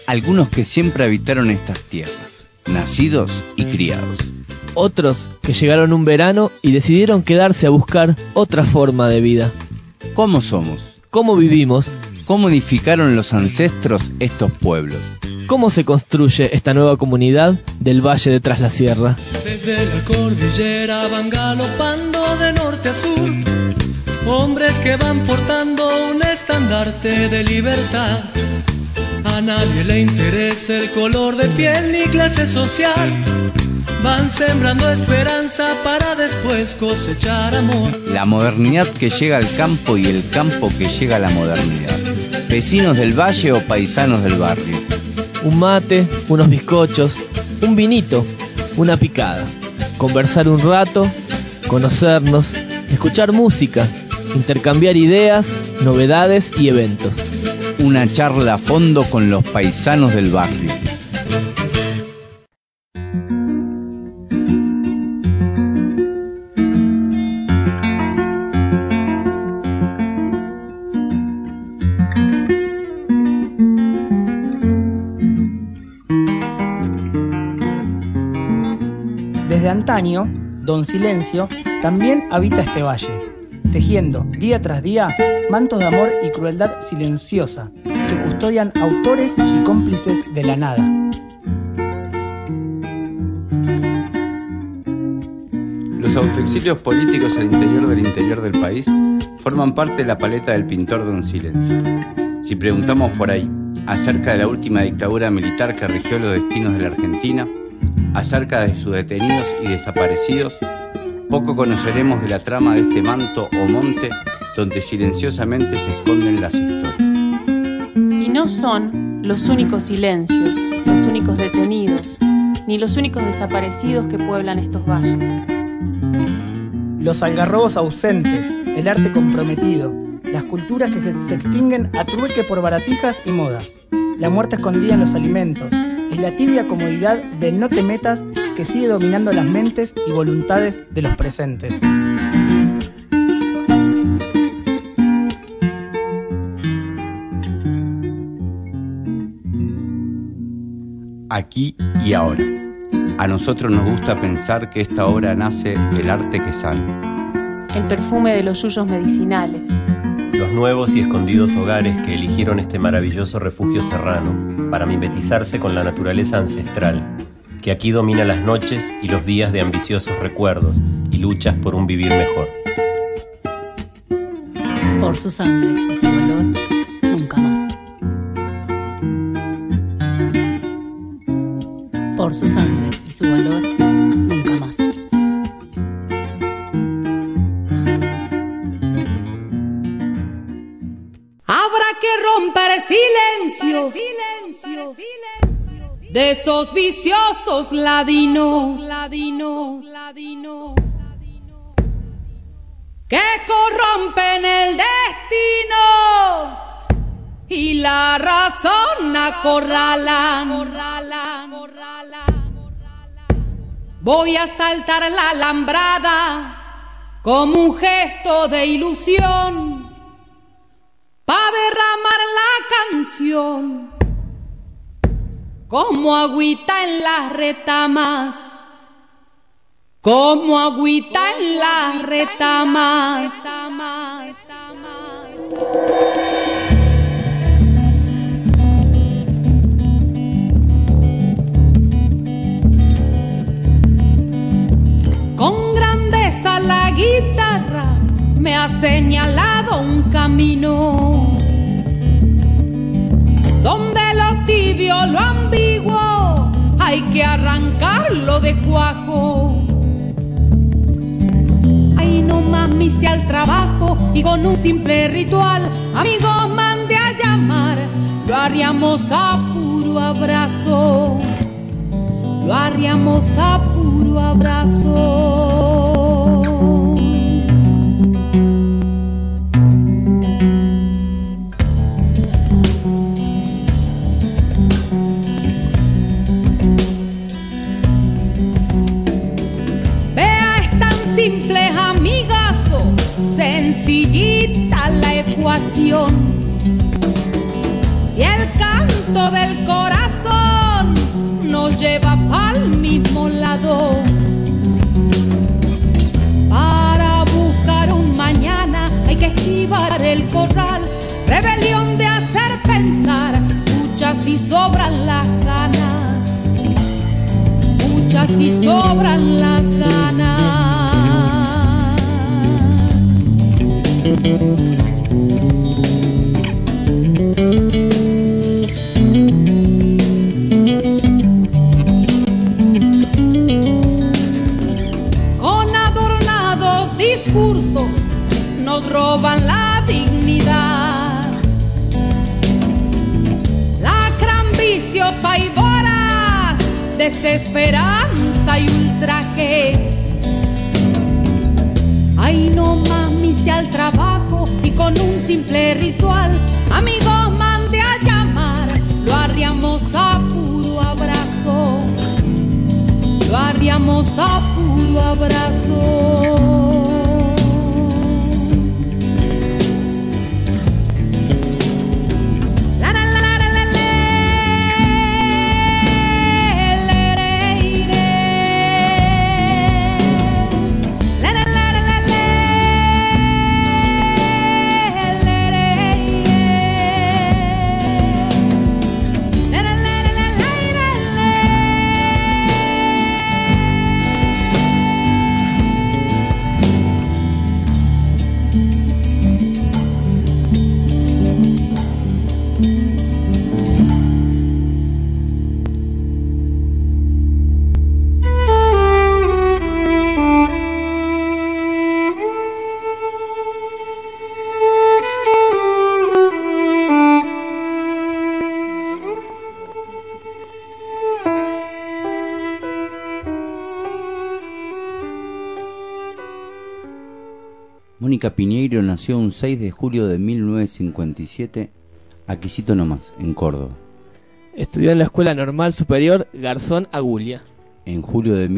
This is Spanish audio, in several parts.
Algunos que siempre habitaron estas tierras, nacidos y criados. Otros que llegaron un verano y decidieron quedarse a buscar otra forma de vida. ¿Cómo somos? ¿Cómo vivimos? ¿Cómo edificaron los ancestros estos pueblos? ¿Cómo se construye esta nueva comunidad del Valle de Tras la Sierra? Desde la cordillera van galopando de norte a sur, hombres que van portando un estandarte de libertad. A nadie le interesa el color de piel ni clase social. Van sembrando esperanza para después cosechar amor. La modernidad que llega al campo y el campo que llega a la modernidad. Vecinos del valle o paisanos del barrio. Un mate, unos bizcochos, un vinito, una picada. Conversar un rato, conocernos, escuchar música, intercambiar ideas, novedades y eventos. Una charla a fondo con los paisanos del barrio. Desde antaño, Don Silencio también habita este valle, tejiendo día tras día mantos de amor y crueldad silenciosa que custodian autores y cómplices de la nada. Los autoexilios políticos al interior del país forman parte de la paleta del pintor Don Silencio. Si preguntamos por ahí acerca de la última dictadura militar que rigió los destinos de la Argentina, acerca de sus detenidos y desaparecidos, poco conoceremos de la trama de este manto o monte donde silenciosamente se esconden las historias. Y no son los únicos silencios, los únicos detenidos, ni los únicos desaparecidos que pueblan estos valles. Los algarrobos ausentes, el arte comprometido, las culturas que se extinguen a trueque por baratijas y modas, la muerte escondida en los alimentos, y la tibia comodidad del no te metas que sigue dominando las mentes y voluntades de los presentes. Aquí y ahora. A nosotros nos gusta pensar que esta obra nace del arte que sana. El perfume de los yuyos medicinales. Los nuevos y escondidos hogares que eligieron este maravilloso refugio serrano para mimetizarse con la naturaleza ancestral, que aquí domina las noches y los días de ambiciosos recuerdos y luchas por un vivir mejor. Por su sangre y su valor, nunca más. Por su sangre y su valor, nunca más. Habrá que romper silencios de estos viciosos ladinos que corrompen el destino y la razón acorralan. Voy a saltar la alambrada como un gesto de ilusión pa' derramar la canción como agüita en las retamas, como agüita en las retamas. Con grandeza la guitarra me ha señalado un camino donde lo tibio, lo ambiguo, hay que arrancarlo de cuajo. Ahí nomás me hice al trabajo y con un simple ritual, amigos mandé a llamar, lo haríamos a puro abrazo, lo haríamos a puro abrazo. Simples amigazo, sencillita la ecuación. Si el canto del corazón mismo lado. Para buscar un mañana hay que esquivar el corral. Rebelión de hacer pensar, muchas y sobran las ganas, muchas y sobran las ganas. Con adornados discursos nos roban la dignidad. Lacran viciosa y voraz, desesperanza y ultraje. Ay, no más mise al trabajo y con un simple ritual, amigos mande a llamar, lo arriamos a puro abrazo, lo arriamos a puro abrazo. Mónica Piñeiro nació un 6 de julio de 1957, aquícito nomás, en Córdoba. Estudió en la Escuela Normal Superior Garzón Agulia. En julio de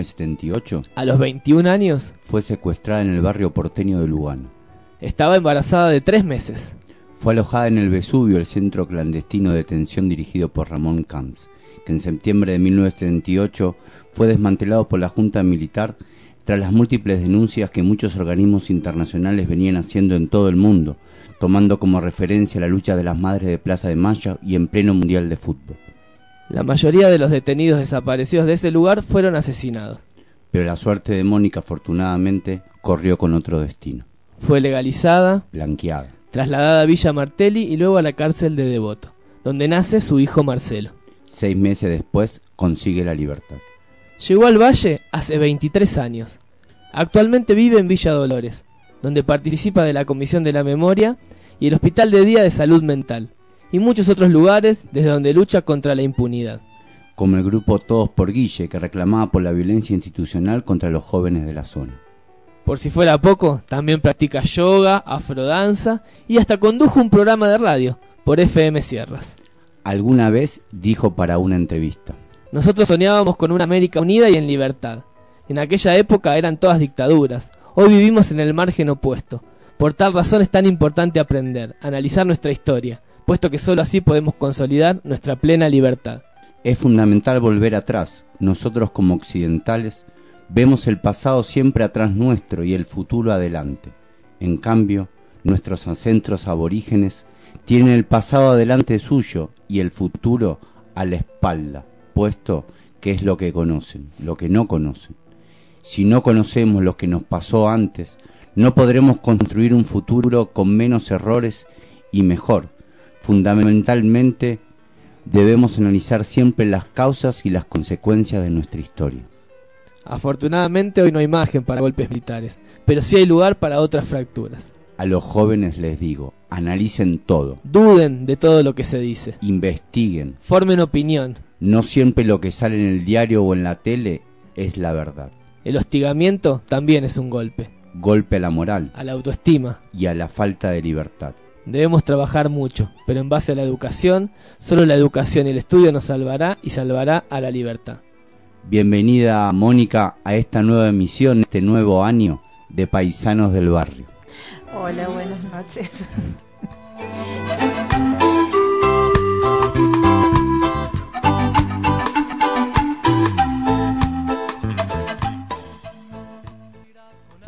1978, A los 21 años, fue secuestrada en el barrio porteño de Lugano. estaba embarazada de 3 meses. Fue alojada en el Vesubio, el centro clandestino de detención dirigido por Ramón Camps, que en septiembre de 1978 fue desmantelado por la Junta Militar tras las múltiples denuncias que muchos organismos internacionales venían haciendo en todo el mundo, tomando como referencia la lucha de las madres de Plaza de Mayo y en pleno Mundial de Fútbol. La mayoría de los detenidos desaparecidos de ese lugar fueron asesinados. Pero la suerte de Mónica, afortunadamente, corrió con otro destino. Fue legalizada, Blanqueada. trasladada a Villa Martelli y luego a la cárcel de Devoto, donde nace su hijo Marcelo. 6 meses después consigue la libertad. Llegó al Valle hace 23 años. Actualmente vive en Villa Dolores, donde participa de la Comisión de la Memoria y el Hospital de Día de Salud Mental, y muchos otros lugares desde donde lucha contra la impunidad. Como el grupo Todos por Guille, que reclamaba por la violencia institucional contra los jóvenes de la zona. Por si fuera poco, también practica yoga, afrodanza y hasta condujo un programa de radio por FM Sierras. Alguna vez dijo para una entrevista: Nosotros soñábamos con una América unida y en libertad. En aquella época eran todas dictaduras. Hoy vivimos en el margen opuesto. Por tal razón es tan importante aprender, analizar nuestra historia, puesto que solo así podemos consolidar nuestra plena libertad. Es fundamental volver atrás. Nosotros como occidentales vemos el pasado siempre atrás nuestro y el futuro adelante. En cambio, nuestros ancestros aborígenes tienen el pasado adelante suyo y el futuro a la espalda, puesto que es lo que conocen, lo que no conocen. Si no conocemos lo que nos pasó antes, no podremos construir un futuro con menos errores y mejor. Fundamentalmente, debemos analizar siempre las causas y las consecuencias de nuestra historia. Afortunadamente hoy no hay margen para golpes militares, pero sí hay lugar para otras fracturas. A los jóvenes les digo, analicen todo. Duden de todo lo que se dice. Investiguen. Formen opinión. No siempre lo que sale en el diario o en la tele es la verdad. El hostigamiento también es un golpe. Golpe a la moral. A la autoestima. Y a la falta de libertad. Debemos trabajar mucho, pero en base a la educación, solo la educación y el estudio nos salvará y salvará a la libertad. Bienvenida, Mónica, a esta nueva emisión, este nuevo año de Paisanos del Barrio. Hola, buenas noches.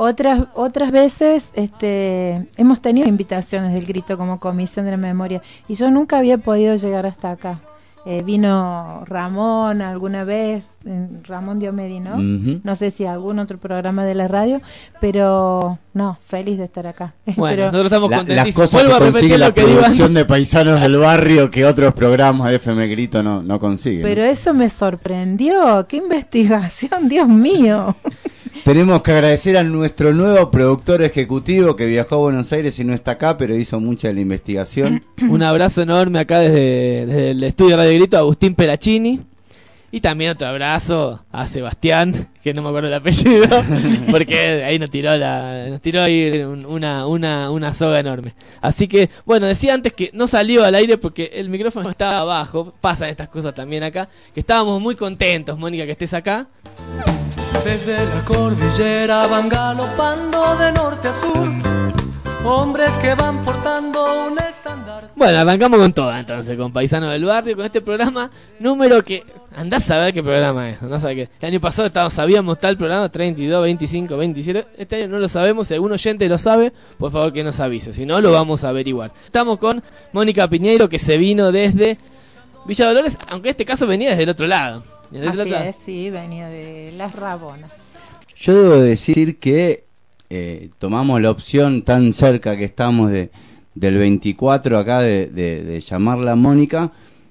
Otras veces hemos tenido invitaciones del Grito como Comisión de la Memoria y yo nunca había podido llegar hasta acá. Vino Ramón alguna vez, Ramón Diomedi, ¿no? Uh-huh. No sé si algún otro programa de la radio, pero no, feliz de estar acá. Bueno, pero, nosotros estamos Las contentísimos. cosas Vuelvo que a consigue repetir la lo que digo producción antes. de Paisanos del Barrio que otros programas de FM Grito no consiguen. pero eso me sorprendió. ¡Qué investigación, Dios mío! Tenemos que agradecer a nuestro nuevo productor ejecutivo que viajó a Buenos Aires y no está acá, pero hizo mucha de la investigación. Un abrazo enorme acá desde el estudio Radio Grito, Agustín Peracini. Y también otro abrazo a Sebastián, que no me acuerdo el apellido, porque ahí nos tiró ahí una soga enorme. Así que, bueno, decía antes que no salió al aire porque el micrófono estaba abajo. Pasan estas cosas también acá. Que estábamos muy contentos, Mónica, que estés acá. Desde la cordillera van galopando de norte a sur, hombres que van portando un estandarte. Bueno, arrancamos con todo entonces, con Paisano del Barrio, con este programa número que... Andás a ver qué programa es, andás a ver qué... El año pasado sabíamos tal programa, 32, 25, 27, este año no lo sabemos, si algún oyente lo sabe, por favor que nos avise, si no lo vamos a averiguar. Estamos con Mónica Piñeiro, que se vino desde Villa Dolores, aunque en este caso venía desde el otro lado. Así es, sí, venía de Las Rabonas. Yo debo decir que tomamos la opción tan cerca que estamos del 24 acá de llamarla Mónica,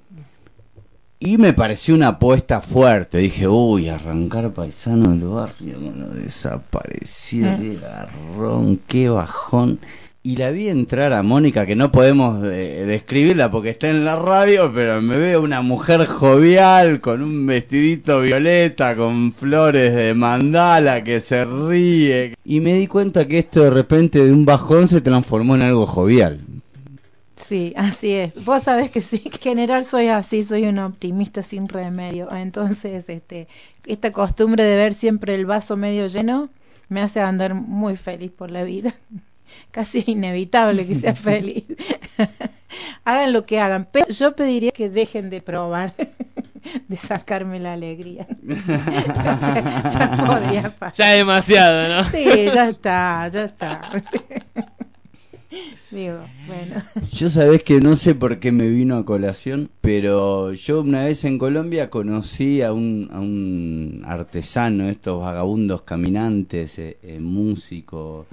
y me pareció una apuesta fuerte. Dije, uy, arrancar Paisano del Barrio con lo desaparecido, qué garrón, qué bajón. Y la vi entrar a Mónica, que no podemos describirla porque está en la radio, pero me veo una mujer jovial, con un vestidito violeta, con flores de mandala, que se ríe. Y me di cuenta que esto de repente de un bajón se transformó en algo jovial. Sí, así es. Vos sabés que sí, en general soy así, soy una optimista sin remedio. Entonces, esta costumbre de ver siempre el vaso medio lleno me hace andar muy feliz por la vida. Casi inevitable que sea feliz. Hagan lo que hagan, pero yo pediría que dejen de probar de sacarme la alegría. O sea, ya podría pasar. Ya es demasiado, ¿no? Sí, ya está. Digo, bueno. Yo sabés que no sé por qué me vino a colación, pero yo una vez en Colombia conocí a un artesano, estos vagabundos caminantes, músico,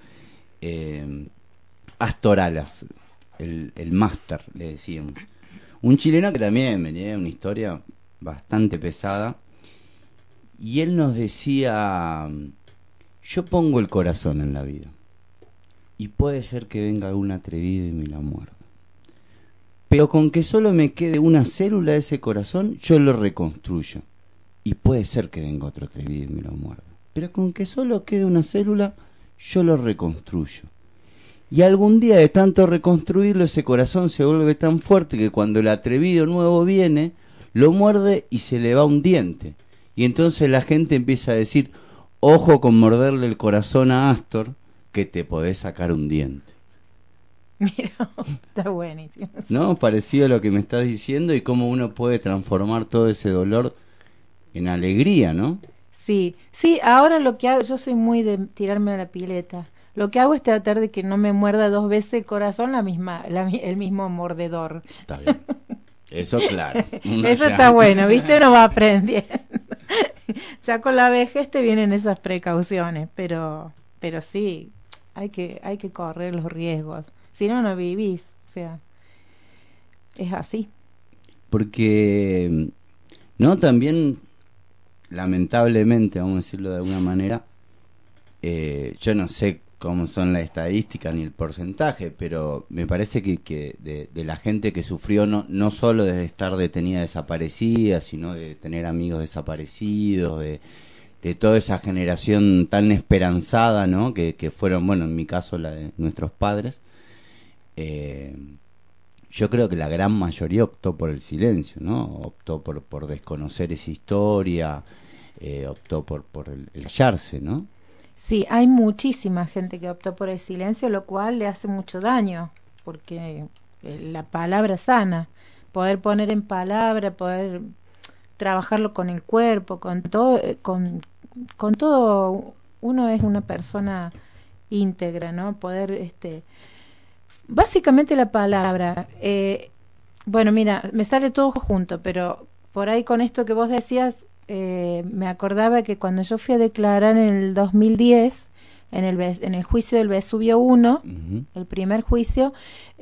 Astor Alas, el máster, le decíamos. Un chileno que también venía una historia bastante pesada. Y él nos decía, yo pongo el corazón en la vida. Y puede ser que venga algún atrevido y me la muerda. Pero con que solo me quede una célula de ese corazón, yo lo reconstruyo. Y puede ser que venga otro atrevido y me lo muerda. Pero con que solo quede una célula, yo lo reconstruyo. Y algún día de tanto reconstruirlo, ese corazón se vuelve tan fuerte que cuando el atrevido nuevo viene, lo muerde y se le va un diente. Y entonces la gente empieza a decir, ojo con morderle el corazón a Astor, que te podés sacar un diente. Mira, está buenísimo. ¿No? Parecido a lo que me estás diciendo y cómo uno puede transformar todo ese dolor en alegría, ¿no? Sí, ahora lo que hago, yo soy muy de tirarme a la pileta. Lo que hago es tratar de que no me muerda dos veces el corazón el mismo mordedor. Está bien. Eso claro. Eso está bueno, ¿viste? Uno va aprendiendo. Ya con la vejez te vienen esas precauciones, pero sí, hay que correr los riesgos. Si no, no vivís. O sea, es así. Porque, ¿no? También, lamentablemente, vamos a decirlo de alguna manera, yo no sé cómo son las estadísticas ni el porcentaje, pero me parece que de la gente que sufrió no solo de estar detenida desaparecida, sino de tener amigos desaparecidos, de toda esa generación tan esperanzada, ¿no? Que fueron, bueno, en mi caso la de nuestros padres, yo creo que la gran mayoría optó por el silencio, ¿no? Optó por desconocer esa historia, optó por el callarse, ¿no? Sí, hay muchísima gente que optó por el silencio, lo cual le hace mucho daño, porque la palabra sana, poder poner en palabra, poder trabajarlo con el cuerpo, con todo, uno es una persona íntegra, ¿no? Poder, básicamente la palabra, bueno, mira, me sale todo junto, pero por ahí con esto que vos decías, me acordaba que cuando yo fui a declarar en el 2010, en el juicio del Vesubio 1, el primer juicio,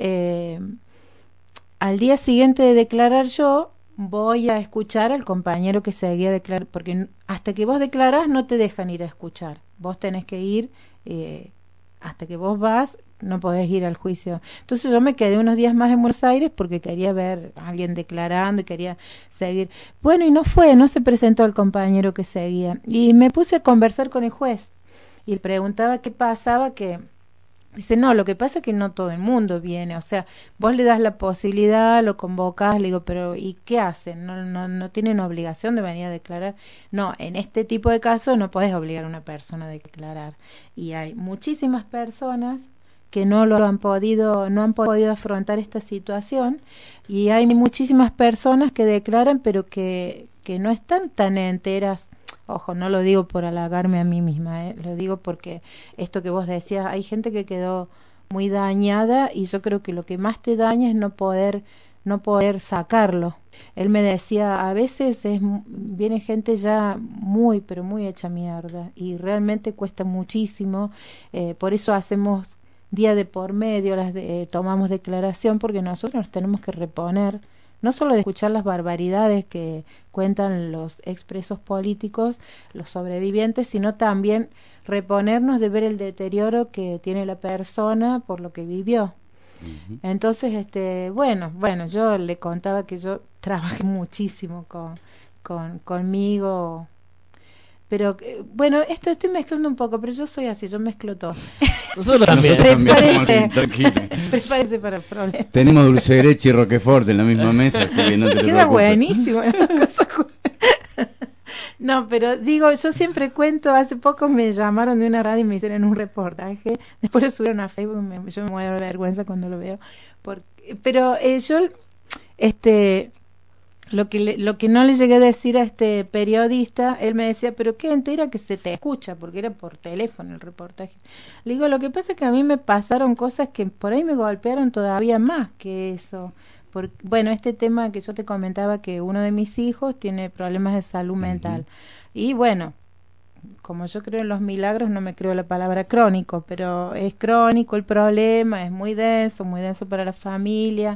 al día siguiente de declarar yo, voy a escuchar al compañero que seguía a declarar, porque hasta que vos declarás no te dejan ir a escuchar, vos tenés que ir, hasta que vos vas, no podés ir al juicio. Entonces yo me quedé unos días más en Buenos Aires porque quería ver a alguien declarando y quería seguir. Bueno, y no se presentó el compañero que seguía. Y me puse a conversar con el juez y le preguntaba qué pasaba, que dice, no, lo que pasa es que no todo el mundo viene, o sea, vos le das la posibilidad, lo convocás, le digo, pero ¿y qué hacen? No tienen obligación de venir a declarar. No, en este tipo de casos no podés obligar a una persona a declarar. Y hay muchísimas personas que no han podido afrontar esta situación, y hay muchísimas personas que declaran pero que no están tan enteras. Ojo, no lo digo por halagarme a mí misma, lo digo porque esto que vos decías, hay gente que quedó muy dañada, y yo creo que lo que más te daña es no poder sacarlo. Él me decía, a veces viene gente ya pero muy hecha mierda, y realmente cuesta muchísimo, por eso hacemos día de por medio, tomamos declaración, porque nosotros nos tenemos que reponer, no solo de escuchar las barbaridades que cuentan los expresos políticos, los sobrevivientes, sino también reponernos de ver el deterioro que tiene la persona por lo que vivió. Entonces, bueno, yo le contaba que yo trabajé muchísimo conmigo. Pero, bueno, estoy mezclando un poco, pero yo soy así, yo mezclo todo. Nosotros también. Prepárese para el problema. Tenemos dulce de leche y roquefort en la misma mesa, así que no te queda buenísimo. No, pero digo, yo siempre cuento, hace poco me llamaron de una radio y me hicieron un reportaje, después lo subieron a Facebook, yo me muero de vergüenza cuando lo veo, pero yo, lo que no le llegué a decir a este periodista, él me decía, pero qué entera que se te escucha, porque era por teléfono el reportaje. Le digo, lo que pasa es que a mí me pasaron cosas que por ahí me golpearon todavía más que eso. Bueno, este tema que yo te comentaba, que uno de mis hijos tiene problemas de salud mental. Y bueno, como yo creo en los milagros, no me creo la palabra crónico, pero es crónico el problema, es muy denso para la familia.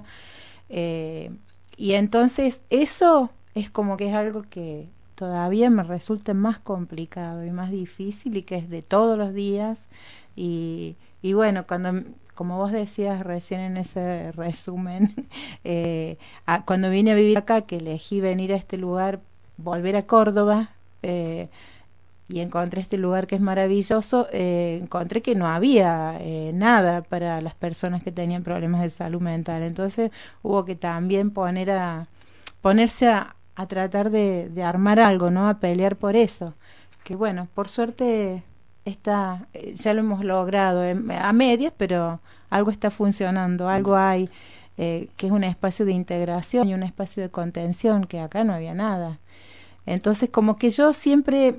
Y entonces eso es como que es algo que todavía me resulta más complicado y más difícil, y que es de todos los días. Y bueno, como vos decías recién en ese resumen, cuando vine a vivir acá, que elegí venir a este lugar, volver a Córdoba, y encontré este lugar que es maravilloso, encontré que no había nada para las personas que tenían problemas de salud mental. Entonces hubo que también ponerse a tratar de armar algo, ¿no? A pelear por eso. Que bueno, por suerte ya lo hemos logrado a medias, pero algo está funcionando, algo hay, que es un espacio de integración y un espacio de contención, que acá no había nada. Entonces como que yo siempre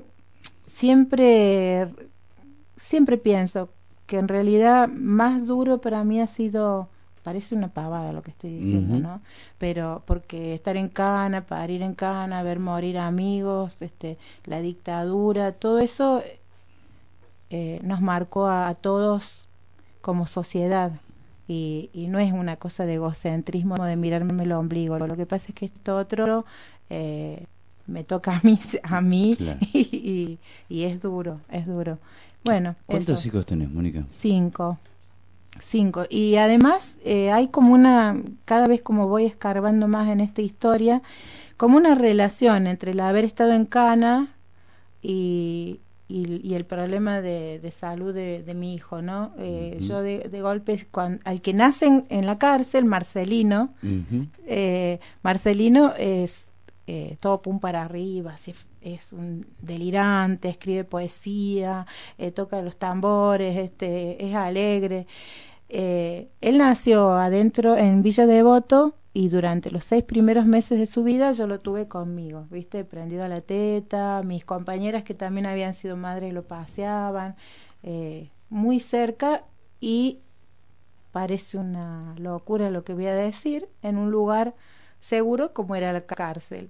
pienso que en realidad más duro para mí ha sido, parece una pavada lo que estoy diciendo, ¿no? Pero porque estar en Cana, parir en Cana, ver morir amigos, la dictadura, todo eso nos marcó a todos como sociedad, y no es una cosa de egocentrismo, de mirarme el ombligo. Lo que pasa es que esto otro me toca a mí claro. y es duro. Bueno, ¿cuántos hijos tenés, Mónica? 5. Y además hay como cada vez como voy escarbando más en esta historia, como una relación entre el haber estado en Cana y el problema de salud de mi hijo, ¿no? Yo de golpe, al que nace en la cárcel, Marcelino, Marcelino es todo pum para arriba, es un delirante, escribe poesía, toca los tambores, es alegre. Él nació adentro en Villa Devoto, y durante los 6 primeros meses de su vida yo lo tuve conmigo, ¿viste? Prendido a la teta, mis compañeras que también habían sido madres lo paseaban, muy cerca y parece una locura lo que voy a decir, en un lugar seguro como era la cárcel.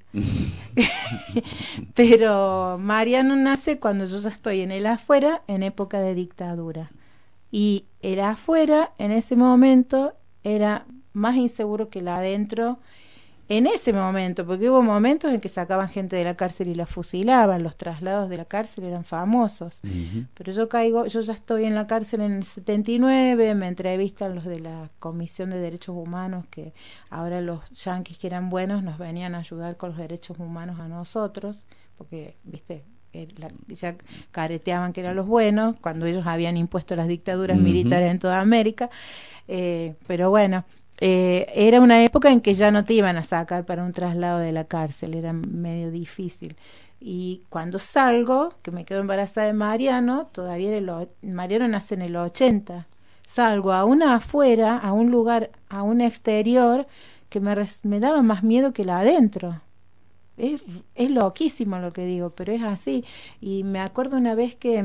Pero Mariano nace cuando yo ya estoy en el afuera, en época de dictadura. Y el afuera, en ese momento, era más inseguro que el adentro. En ese momento, porque hubo momentos en que sacaban gente de la cárcel y la fusilaban, los traslados de la cárcel eran famosos. Pero yo ya estoy en la cárcel en el 79, me entrevistan los de la Comisión de Derechos Humanos, que ahora los yanquis que eran buenos nos venían a ayudar con los derechos humanos a nosotros, porque, viste, ya careteaban que eran los buenos, cuando ellos habían impuesto las dictaduras militares en toda América, pero bueno, era una época en que ya no te iban a sacar para un traslado de la cárcel, era medio difícil. Y cuando salgo, que me quedo embarazada de Mariano, todavía Mariano nace en el 80, salgo a una afuera, a un lugar, a un exterior, que me daba más miedo que la adentro. Es loquísimo lo que digo, pero es así. Y me acuerdo una vez que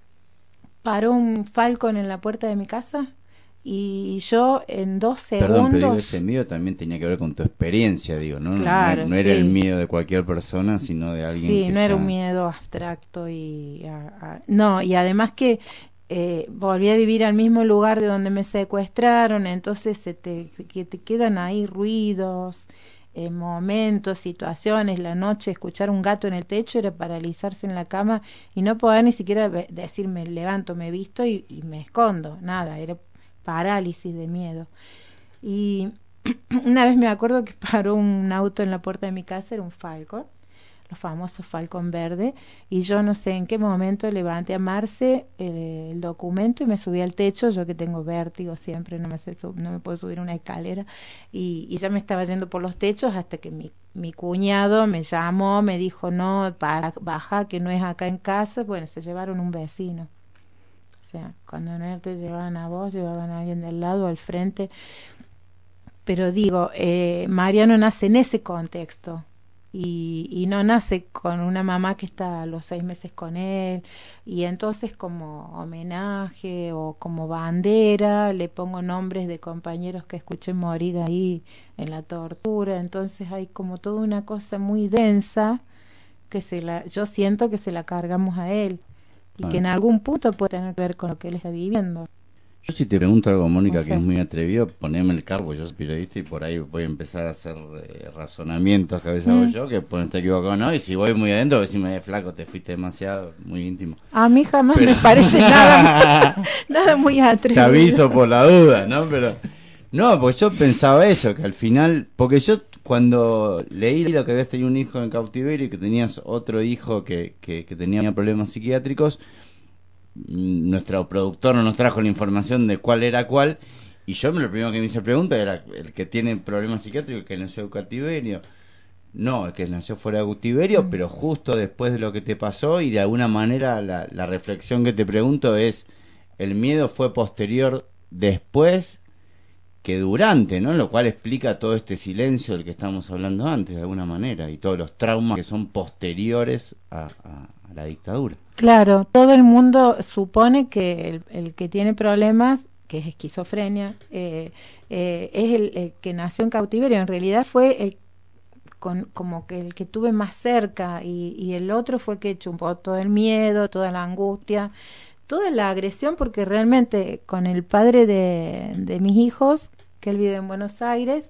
paró un Falcon en la puerta de mi casa, y yo en 2 segundos... Perdón, pero digo, ese miedo también tenía que ver con tu experiencia, digo, ¿no? Claro, no era el miedo de cualquier persona, sino de alguien sí, que no era un miedo abstracto no, y además que volví a vivir al mismo lugar de donde me secuestraron, entonces te quedan ahí ruidos, momentos, situaciones. La noche escuchar un gato en el techo era paralizarse en la cama y no poder ni siquiera decir me levanto, me visto y me escondo, nada, era parálisis de miedo. Y una vez me acuerdo que paró un auto en la puerta de mi casa, era un Falcon, los famosos Falcon verde, y yo no sé en qué momento levanté a Marce el documento y me subí al techo, yo que tengo vértigo siempre, no me puedo subir una escalera, y ya me estaba yendo por los techos hasta que mi cuñado me llamó, me dijo no, baja, que no es acá en casa. Bueno, se llevaron un vecino. O sea, cuando no te llevaban a vos, llevaban a alguien del lado, al frente. Pero digo, Mariano nace en ese contexto y no nace con una mamá que está a los 6 meses con él, y entonces como homenaje o como bandera le pongo nombres de compañeros que escuché morir ahí en la tortura. Entonces hay como toda una cosa muy densa que yo siento que se la cargamos a él. Y que en algún punto puede tener que ver con lo que él está viviendo. Yo si te pregunto algo, Mónica, No sé. que es muy atrevido, poneme el cargo, yo soy periodista y por ahí voy a empezar a hacer razonamientos que a veces hago yo, que pueden estar equivocados, ¿no? Y si voy muy adentro, decime, flaco, te fuiste demasiado, muy íntimo. A mí jamás me parece nada muy atrevido. Te aviso por la duda, ¿no? Pero no, porque yo pensaba eso, que al final, porque yo cuando leí lo que habías tenido un hijo en cautiverio y que tenías otro hijo que tenía problemas psiquiátricos, nuestro productor no nos trajo la información de cuál era cuál, y yo lo primero que me hice pregunta era el que tiene problemas psiquiátricos, el que nació en cautiverio. No, el que nació fuera de cautiverio, pero justo después de lo que te pasó, y de alguna manera la reflexión que te pregunto es, el miedo fue posterior después que durante, ¿no? Lo cual explica todo este silencio del que estábamos hablando antes, de alguna manera, y todos los traumas que son posteriores a la dictadura. Claro, todo el mundo supone que el que tiene problemas, que es esquizofrenia, es el que nació en cautiverio. En realidad fue como que el que tuve más cerca, y el otro fue que chupó todo el miedo, toda la angustia, toda la agresión, porque realmente con el padre de mis hijos, que él vive en Buenos Aires,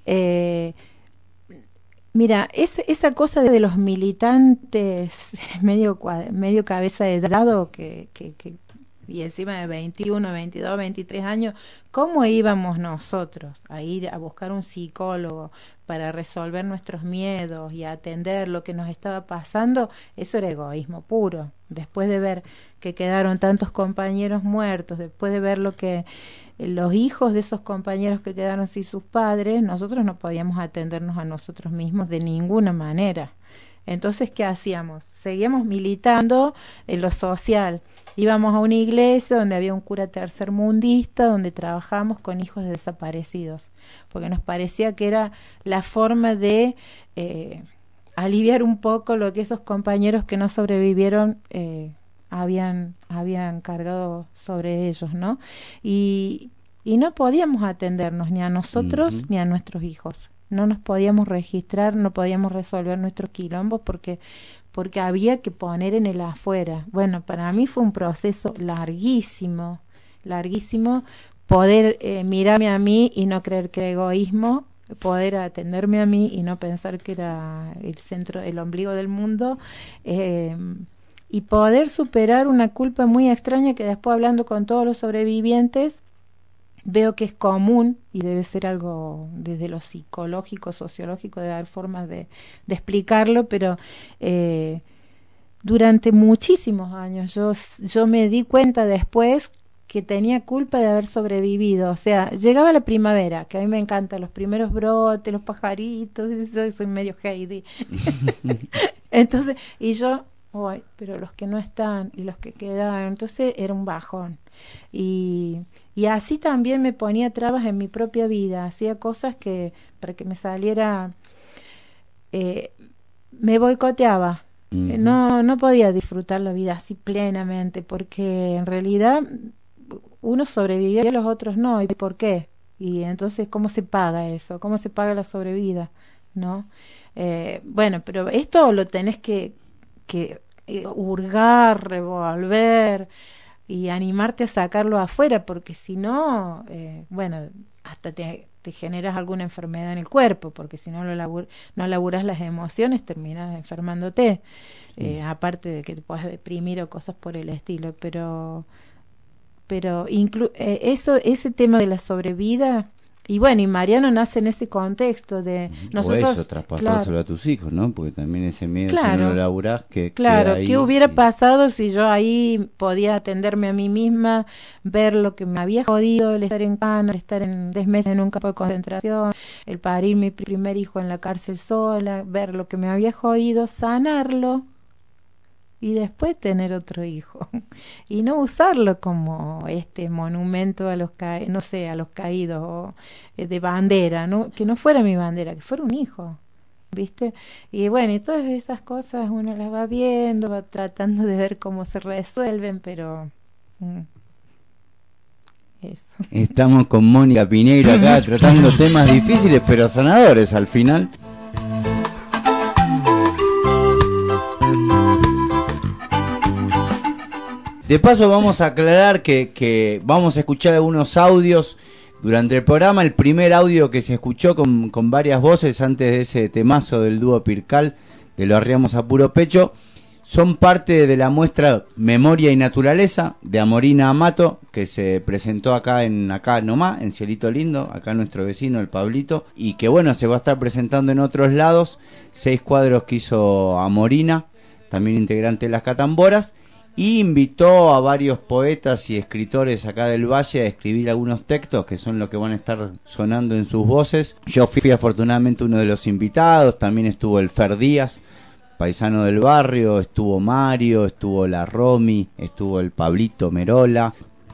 mira, esa cosa de los militantes medio cabeza de dado, que y encima de 21, 22, 23 años, ¿cómo íbamos nosotros a ir a buscar un psicólogo para resolver nuestros miedos y a atender lo que nos estaba pasando? Eso era egoísmo puro. Después de ver que quedaron tantos compañeros muertos, después de ver lo que los hijos de esos compañeros que quedaron sin sus padres, nosotros no podíamos atendernos a nosotros mismos de ninguna manera. Entonces, ¿qué hacíamos? Seguíamos militando en lo social. Íbamos a una iglesia donde había un cura tercermundista, donde trabajábamos con hijos de desaparecidos, porque nos parecía que era la forma de aliviar un poco lo que esos compañeros que no sobrevivieron habían cargado sobre ellos, ¿no? Y no podíamos atendernos ni a nosotros ni a nuestros hijos. No nos podíamos registrar, no podíamos resolver nuestros quilombos porque había que poner en el afuera. Bueno, para mí fue un proceso larguísimo poder mirarme a mí y no creer que era egoísmo, poder atenderme a mí y no pensar que era el centro, el ombligo del mundo, y poder superar una culpa muy extraña que después, hablando con todos los sobrevivientes, veo que es común y debe ser algo desde lo psicológico, sociológico, de dar formas de explicarlo, pero durante muchísimos años yo me di cuenta después que tenía culpa de haber sobrevivido. O sea, llegaba la primavera, que a mí me encantan los primeros brotes, los pajaritos, yo soy medio Heidi. Entonces, y yo, uy, pero los que no están y los que quedaron, entonces era un bajón. Y así también me ponía trabas en mi propia vida, hacía cosas que para que me saliera, me boicoteaba. No podía disfrutar la vida así plenamente, porque en realidad uno sobrevivía y los otros no. ¿Y por qué? Y entonces, ¿cómo se paga eso? ¿Cómo se paga la sobrevida? ¿No? Bueno, pero esto lo tenés que hurgar, revolver y animarte a sacarlo afuera, porque si no, bueno, hasta te generas alguna enfermedad en el cuerpo, porque si no no laburas las emociones, terminas enfermándote, aparte de que te puedas deprimir o cosas por el estilo, pero ese tema de la sobrevida, y bueno, y Mariano nace en ese contexto de nosotros, o eso, traspasárselo a tus hijos, ¿no? Porque también ese miedo, claro, si no lo laburás, que claro, ahí, ¿qué hubiera pasado si yo ahí podía atenderme a mí misma, ver lo que me había jodido, el estar en cana, el estar en 10 meses en un campo de concentración, el parir mi primer hijo en la cárcel sola, ver lo que me había jodido, sanarlo y después tener otro hijo y no usarlo como este monumento a los a los caídos, o de bandera, ¿no? Que no fuera mi bandera, que fuera un hijo, ¿viste? Y bueno, y todas esas cosas uno las va viendo, va tratando de ver cómo se resuelven, pero eso. Estamos con Mónica Piñeiro acá tratando temas difíciles pero sanadores al final. De paso vamos a aclarar que vamos a escuchar algunos audios durante el programa. El primer audio que se escuchó con varias voces antes de ese temazo del dúo Pircal, de Lo Arriamos a Puro Pecho, son parte de la muestra Memoria y Naturaleza de Amorina Amato, que se presentó acá nomás, en Cielito Lindo, acá nuestro vecino, el Pablito, y que bueno, se va a estar presentando en otros lados. 6 cuadros que hizo Amorina, también integrante de Las Catamboras, y invitó a varios poetas y escritores acá del Valle a escribir algunos textos que son los que van a estar sonando en sus voces. Yo fui afortunadamente uno de los invitados, también estuvo el Fer Díaz, paisano del barrio, estuvo Mario, estuvo la Romy, estuvo el Pablito Merola.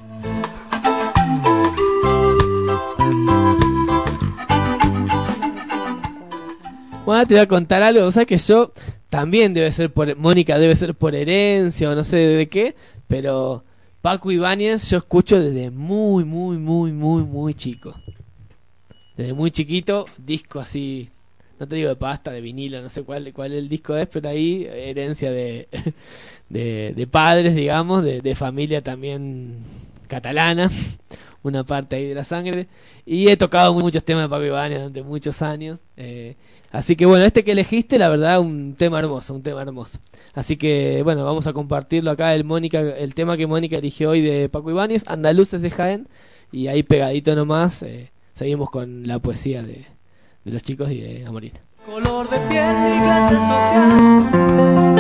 Bueno, te voy a contar algo, o sea que yo también Mónica debe ser por herencia o no sé de qué, pero Paco Ibáñez yo escucho desde muy chico. Desde muy chiquito, disco así, no te digo de pasta, de vinilo, no sé cuál el disco es, pero ahí herencia de padres, digamos, de familia también catalana, una parte ahí de la sangre, y he tocado muchos temas de Paco Ibáñez durante muchos años, así que bueno, este que elegiste, la verdad, un tema hermoso. Así que bueno, vamos a compartirlo acá, el tema que Mónica eligió hoy de Paco Ibáñez, Andaluces de Jaén, y ahí pegadito nomás, seguimos con la poesía de los chicos y de Amorina. Color de piel y clase social.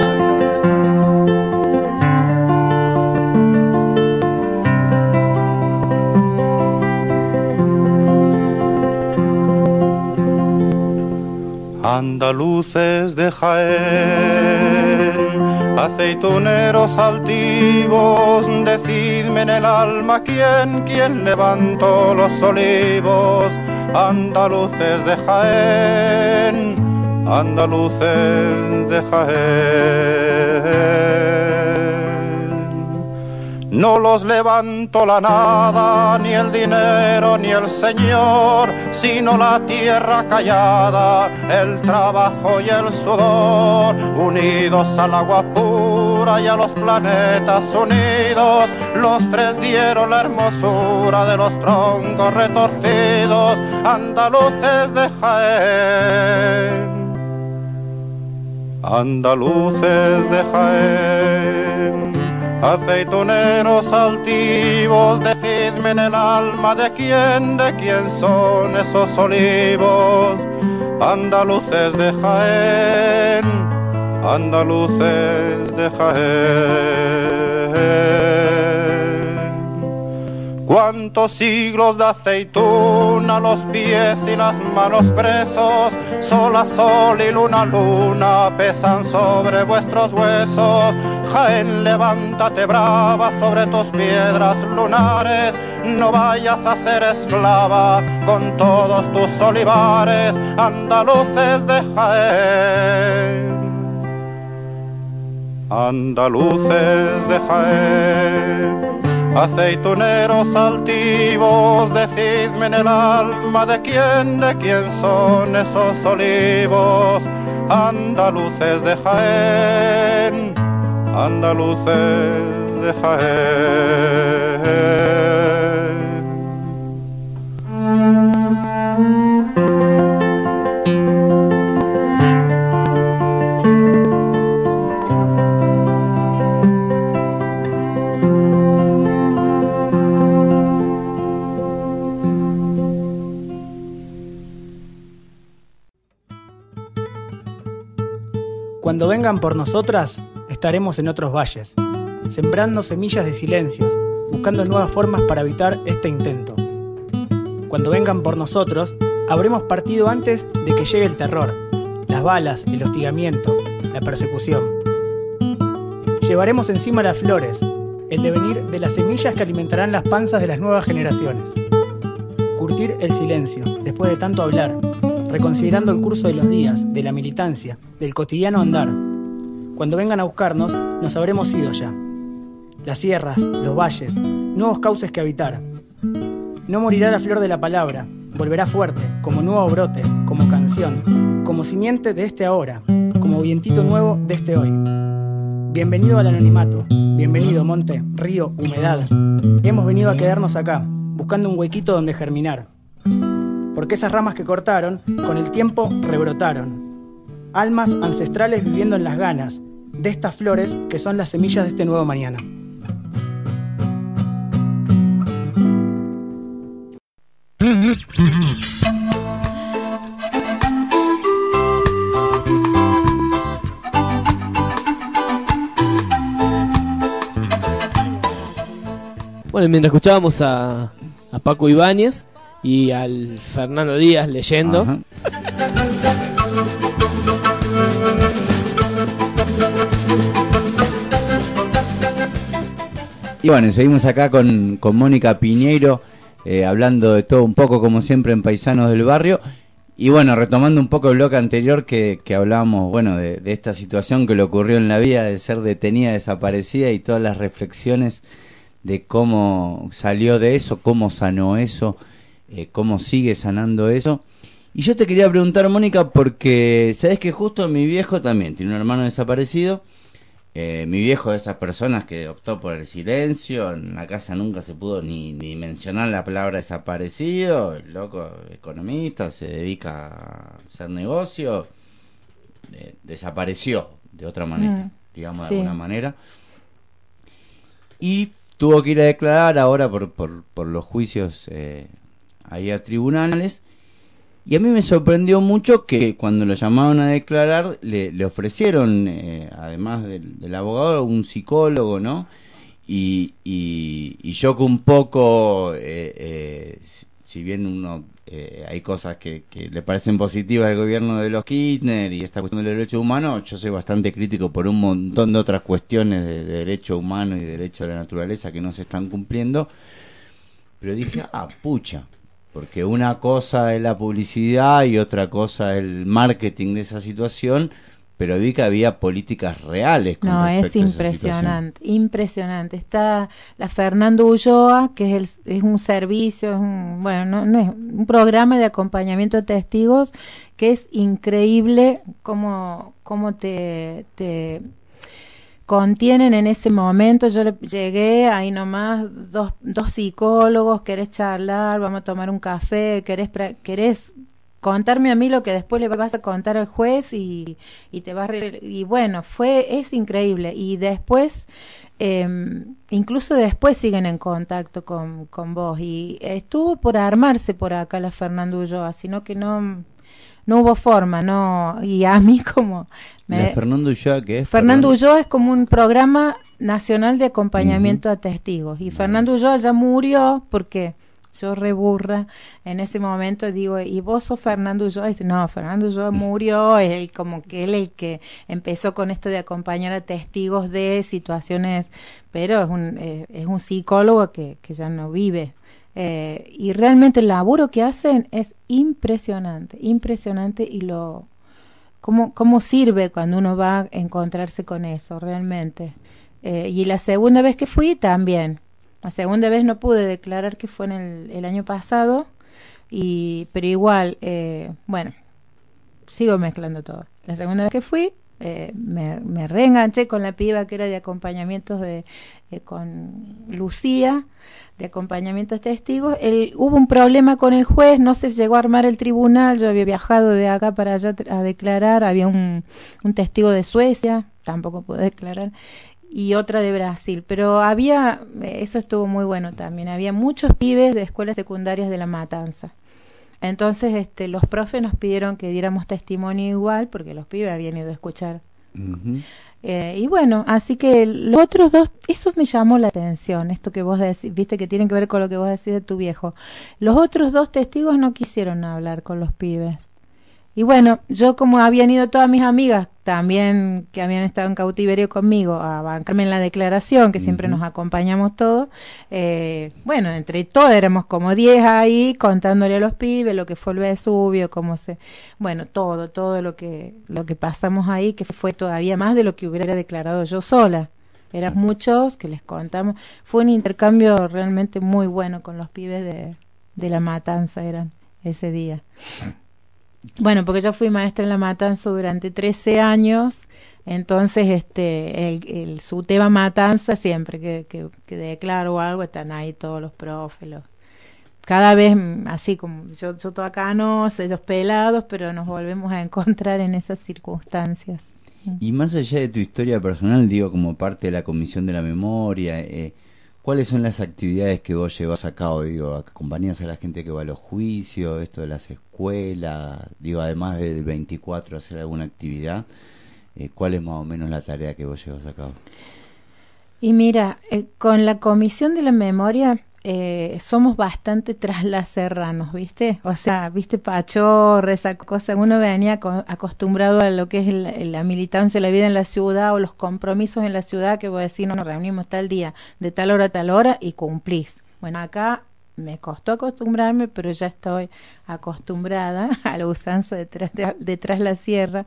Andaluces de Jaén, aceituneros altivos, decidme en el alma quién levantó los olivos. Andaluces de Jaén, andaluces de Jaén. No los levantó la nada, ni el dinero, ni el Señor, sino la tierra callada, el trabajo y el sudor, unidos al agua pura y a los planetas unidos. Los tres dieron la hermosura de los troncos retorcidos, andaluces de Jaén. Andaluces de Jaén, aceituneros altivos, decidme en el alma de quién son esos olivos. Andaluces de Jaén, andaluces de Jaén. Cuántos siglos de aceituna, los pies y las manos presos, sol a sol y luna a luna, pesan sobre vuestros huesos. Jaén, levántate brava sobre tus piedras lunares, no vayas a ser esclava con todos tus olivares. Andaluces de Jaén, andaluces de Jaén. Aceituneros altivos, decidme en el alma de quién son esos olivos. Andaluces de Jaén, andaluces de Jaén. Cuando vengan por nosotras, estaremos en otros valles, sembrando semillas de silencios, buscando nuevas formas para evitar este intento. Cuando vengan por nosotros, habremos partido antes de que llegue el terror, las balas, el hostigamiento, la persecución. Llevaremos encima las flores, el devenir de las semillas que alimentarán las panzas de las nuevas generaciones. Curtir el silencio, después de tanto hablar, reconsiderando el curso de los días, de la militancia, del cotidiano andar. Cuando vengan a buscarnos, nos habremos ido ya. Las sierras, los valles, nuevos cauces que habitar. No morirá la flor de la palabra, volverá fuerte, como nuevo brote, como canción, como simiente de este ahora, como vientito nuevo de este hoy. Bienvenido al anonimato, bienvenido monte, río, humedad. Hemos venido a quedarnos acá, buscando un huequito donde germinar. Porque esas ramas que cortaron, con el tiempo rebrotaron. Almas ancestrales viviendo en las ganas de estas flores que son las semillas de este nuevo mañana. Bueno, mientras escuchábamos a Paco Ibáñez y al Fernando Díaz leyendo. Ajá. Y bueno, seguimos acá con Mónica Piñeiro, hablando de todo un poco, como siempre, en Paisanos del Barrio. Y bueno, retomando un poco el bloque anterior que hablábamos, bueno, de esta situación que le ocurrió en la vida de ser detenida, desaparecida, y todas las reflexiones de cómo salió de eso, cómo sanó eso, cómo sigue sanando eso. Y yo te quería preguntar, Mónica, porque sabés que justo mi viejo también tiene un hermano desaparecido. Mi viejo de esas personas que optó por el silencio, en la casa nunca se pudo ni mencionar la palabra desaparecido. El loco economista, se dedica a hacer negocio, desapareció de otra manera, digamos, de alguna manera. Y tuvo que ir a declarar ahora por los juicios ahí a tribunales. Y a mí me sorprendió mucho que cuando lo llamaron a declarar le ofrecieron, además del abogado, un psicólogo, ¿no? Y yo que un poco, si bien uno hay cosas que le parecen positivas al gobierno de los Kirchner y esta cuestión de los derechos humanos, yo soy bastante crítico por un montón de otras cuestiones de derecho humano y de derecho a la naturaleza que no se están cumpliendo. Pero dije, pucha. Porque una cosa es la publicidad y otra cosa el marketing de esa situación, pero vi que había políticas reales con No, es respecto a esa situación. impresionante. Está la Fernando Ulloa, que es un servicio, bueno, no es un programa de acompañamiento de testigos que es increíble cómo te contienen en ese momento. Yo llegué ahí nomás, dos psicólogos, querés charlar, vamos a tomar un café, querés contarme a mí lo que después le vas a contar al juez y te vas a reír. Y bueno, es increíble. Y después, incluso después siguen en contacto con vos. Y estuvo por armarse por acá la Fernando Ulloa, sino que no hubo forma, no. Y a mí como... ¿La Fernando Ulloa qué es? Fernando Ulloa es como un programa nacional de acompañamiento a testigos. Y Fernando Ulloa ya murió porque... Yo reburra en ese momento digo, ¿y vos sos Fernando Ulloa? Y dice, no, Fernando Ulloa murió, es como que él el que empezó con esto de acompañar a testigos de situaciones, pero es un psicólogo que ya no vive. Y realmente el laburo que hacen es impresionante y cómo sirve cuando uno va a encontrarse con eso, realmente. Y la segunda vez que fui también. La segunda vez no pude declarar, que fue en el año pasado, pero igual, bueno, sigo mezclando todo. La segunda vez que fui, me reenganché con la piba que era de acompañamientos con Lucía, de acompañamientos testigos. Hubo un problema con el juez, no se llegó a armar el tribunal, yo había viajado de acá para allá a declarar, había un testigo de Suecia, tampoco pude declarar, y otra de Brasil, pero eso estuvo muy bueno también, había muchos pibes de escuelas secundarias de La Matanza. Entonces los profes nos pidieron que diéramos testimonio igual, porque los pibes habían ido a escuchar. Uh-huh. Y bueno, así que los otros dos, eso me llamó la atención, esto que vos decís, viste que tiene que ver con lo que vos decís de tu viejo. Los otros dos testigos no quisieron hablar con los pibes. Y bueno, yo como habían ido todas mis amigas también que habían estado en cautiverio conmigo a bancarme en la declaración, que siempre nos acompañamos todos, bueno, entre todas éramos como 10 ahí contándole a los pibes lo que fue el Vesubio, bueno, todo lo que pasamos ahí, que fue todavía más de lo que hubiera declarado yo sola. Eran muchos que les contamos. Fue un intercambio realmente muy bueno con los pibes de La Matanza, eran ese día. Bueno, porque yo fui maestra en La Matanza durante 13 años, entonces el SUTEBA Matanza, siempre que declaro algo, están ahí todos los profes, cada vez así como yo toda canosa, ellos pelados, pero nos volvemos a encontrar en esas circunstancias. Y más allá de tu historia personal, digo, como parte de la Comisión de la Memoria, ¿cuáles son las actividades que vos llevas a cabo? Digo, ¿acompañás a la gente que va a los juicios, esto de las escuelas? Digo, además del 24, hacer alguna actividad. ¿Cuál es más o menos la tarea que vos llevas a cabo? Y mira, con la Comisión de la Memoria somos bastante traslaserranos, ¿viste? O sea, ¿viste? Pachorra, esa cosa. Uno venía acostumbrado a lo que es la militancia, la vida en la ciudad o los compromisos en la ciudad, que vos decís, no, nos reunimos tal día, de tal hora a tal hora, y cumplís. Bueno, acá me costó acostumbrarme, pero ya estoy acostumbrada a la usanza de tras la sierra.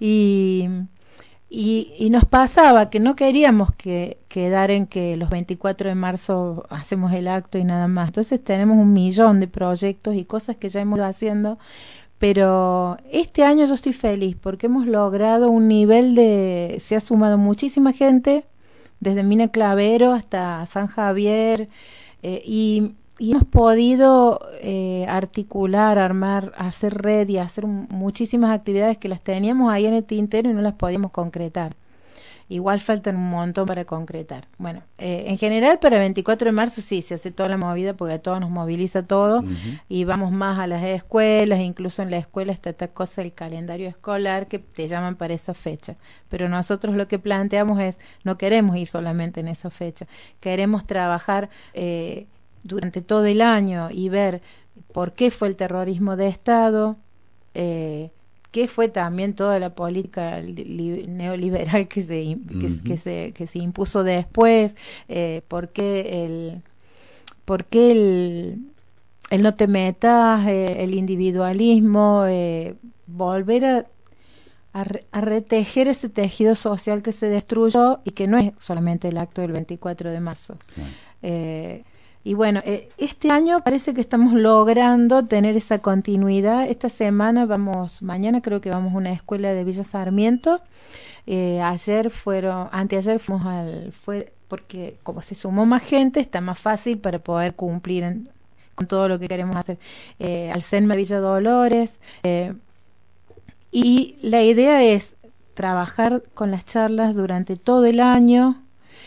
Y nos pasaba que no queríamos quedar en que los 24 de marzo hacemos el acto y nada más. Entonces tenemos 1.000.000 de proyectos y cosas que ya hemos ido haciendo, pero este año yo estoy feliz porque hemos logrado un nivel se ha sumado muchísima gente, desde Mina Clavero hasta San Javier, y hemos podido articular, armar, hacer red y hacer muchísimas actividades que las teníamos ahí en el tintero y no las podíamos concretar. Igual faltan un montón para concretar. Bueno, en general para el 24 de marzo sí, se hace toda la movida porque a todos nos moviliza todo, y vamos más a las escuelas, incluso en la escuela está esta cosa del calendario escolar que te llaman para esa fecha. Pero nosotros lo que planteamos es, no queremos ir solamente en esa fecha, queremos trabajar durante todo el año y ver por qué fue el terrorismo de Estado, qué fue también toda la política neoliberal que se impuso después, por qué el no te metas, el individualismo, volver a retejer ese tejido social que se destruyó y que no es solamente el acto del 24 de marzo. Y bueno, este año parece que estamos logrando tener esa continuidad. Esta semana mañana creo que vamos a una escuela de Villa Sarmiento. Anteayer fuimos porque como se sumó más gente, está más fácil para poder cumplir con todo lo que queremos hacer. Al CENME Villa Dolores. Y la idea es trabajar con las charlas durante todo el año,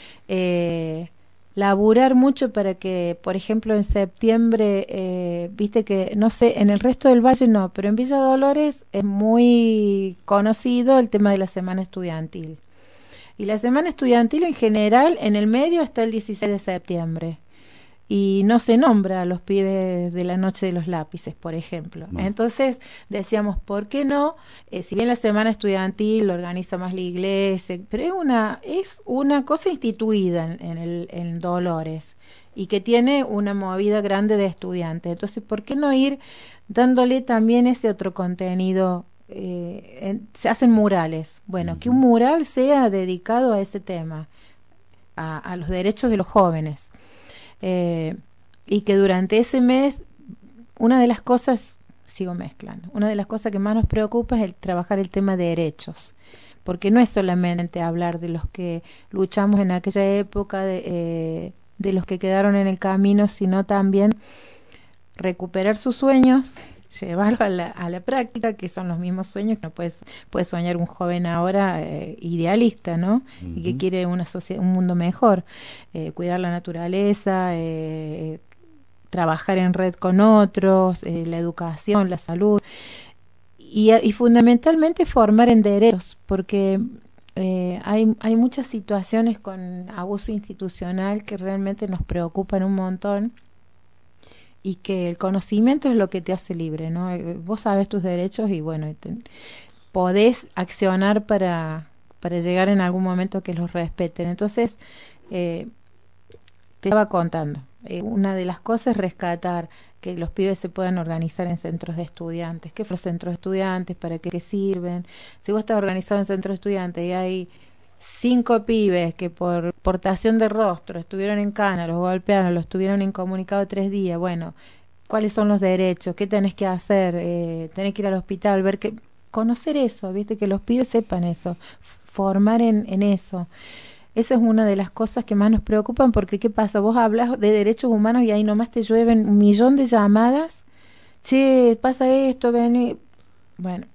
laburar mucho para que, por ejemplo, en septiembre, viste que, no sé, en el resto del valle no, pero en Villa Dolores es muy conocido el tema de la semana estudiantil. Y la semana estudiantil en general, en el medio está el 16 de septiembre. Y no se nombra a los pibes de la noche de los lápices, por ejemplo. No. Entonces decíamos, ¿por qué no? Si bien la semana estudiantil lo organiza más la iglesia, pero es una cosa instituida en Dolores y que tiene una movida grande de estudiantes. Entonces, ¿por qué no ir dándole también ese otro contenido? Se hacen murales. Bueno, que un mural sea dedicado a ese tema, a los derechos de los jóvenes. Y que durante ese mes una de las cosas que más nos preocupa es el trabajar el tema de derechos, porque no es solamente hablar de los que luchamos en aquella época, de los que quedaron en el camino, sino también recuperar sus sueños, llevarlo a la práctica, que son los mismos sueños que no puede soñar un joven ahora idealista, ¿no? Y que quiere una sociedad, un mundo mejor, cuidar la naturaleza, trabajar en red con otros, la educación, la salud y fundamentalmente formar en derechos, porque hay muchas situaciones con abuso institucional que realmente nos preocupan un montón. Y que el conocimiento es lo que te hace libre, ¿no? Vos sabes tus derechos y bueno, podés accionar para llegar en algún momento a que los respeten. Entonces, te estaba contando, una de las cosas es rescatar que los pibes se puedan organizar en centros de estudiantes. ¿Qué son los centros de estudiantes? ¿Para qué sirven? Si vos estás organizado en centros de estudiantes y hay 5 pibes que por portación de rostro estuvieron en cana, los golpearon, los tuvieron incomunicado 3 días, bueno, ¿cuáles son los derechos? ¿Qué tenés que hacer? Tenés que ir al hospital, conocer eso, viste, que los pibes sepan eso, formar en eso. Esa es una de las cosas que más nos preocupan, porque ¿qué pasa? Vos hablas de derechos humanos y ahí nomás te llueven 1.000.000 de llamadas, che, pasa esto, vení. Bueno,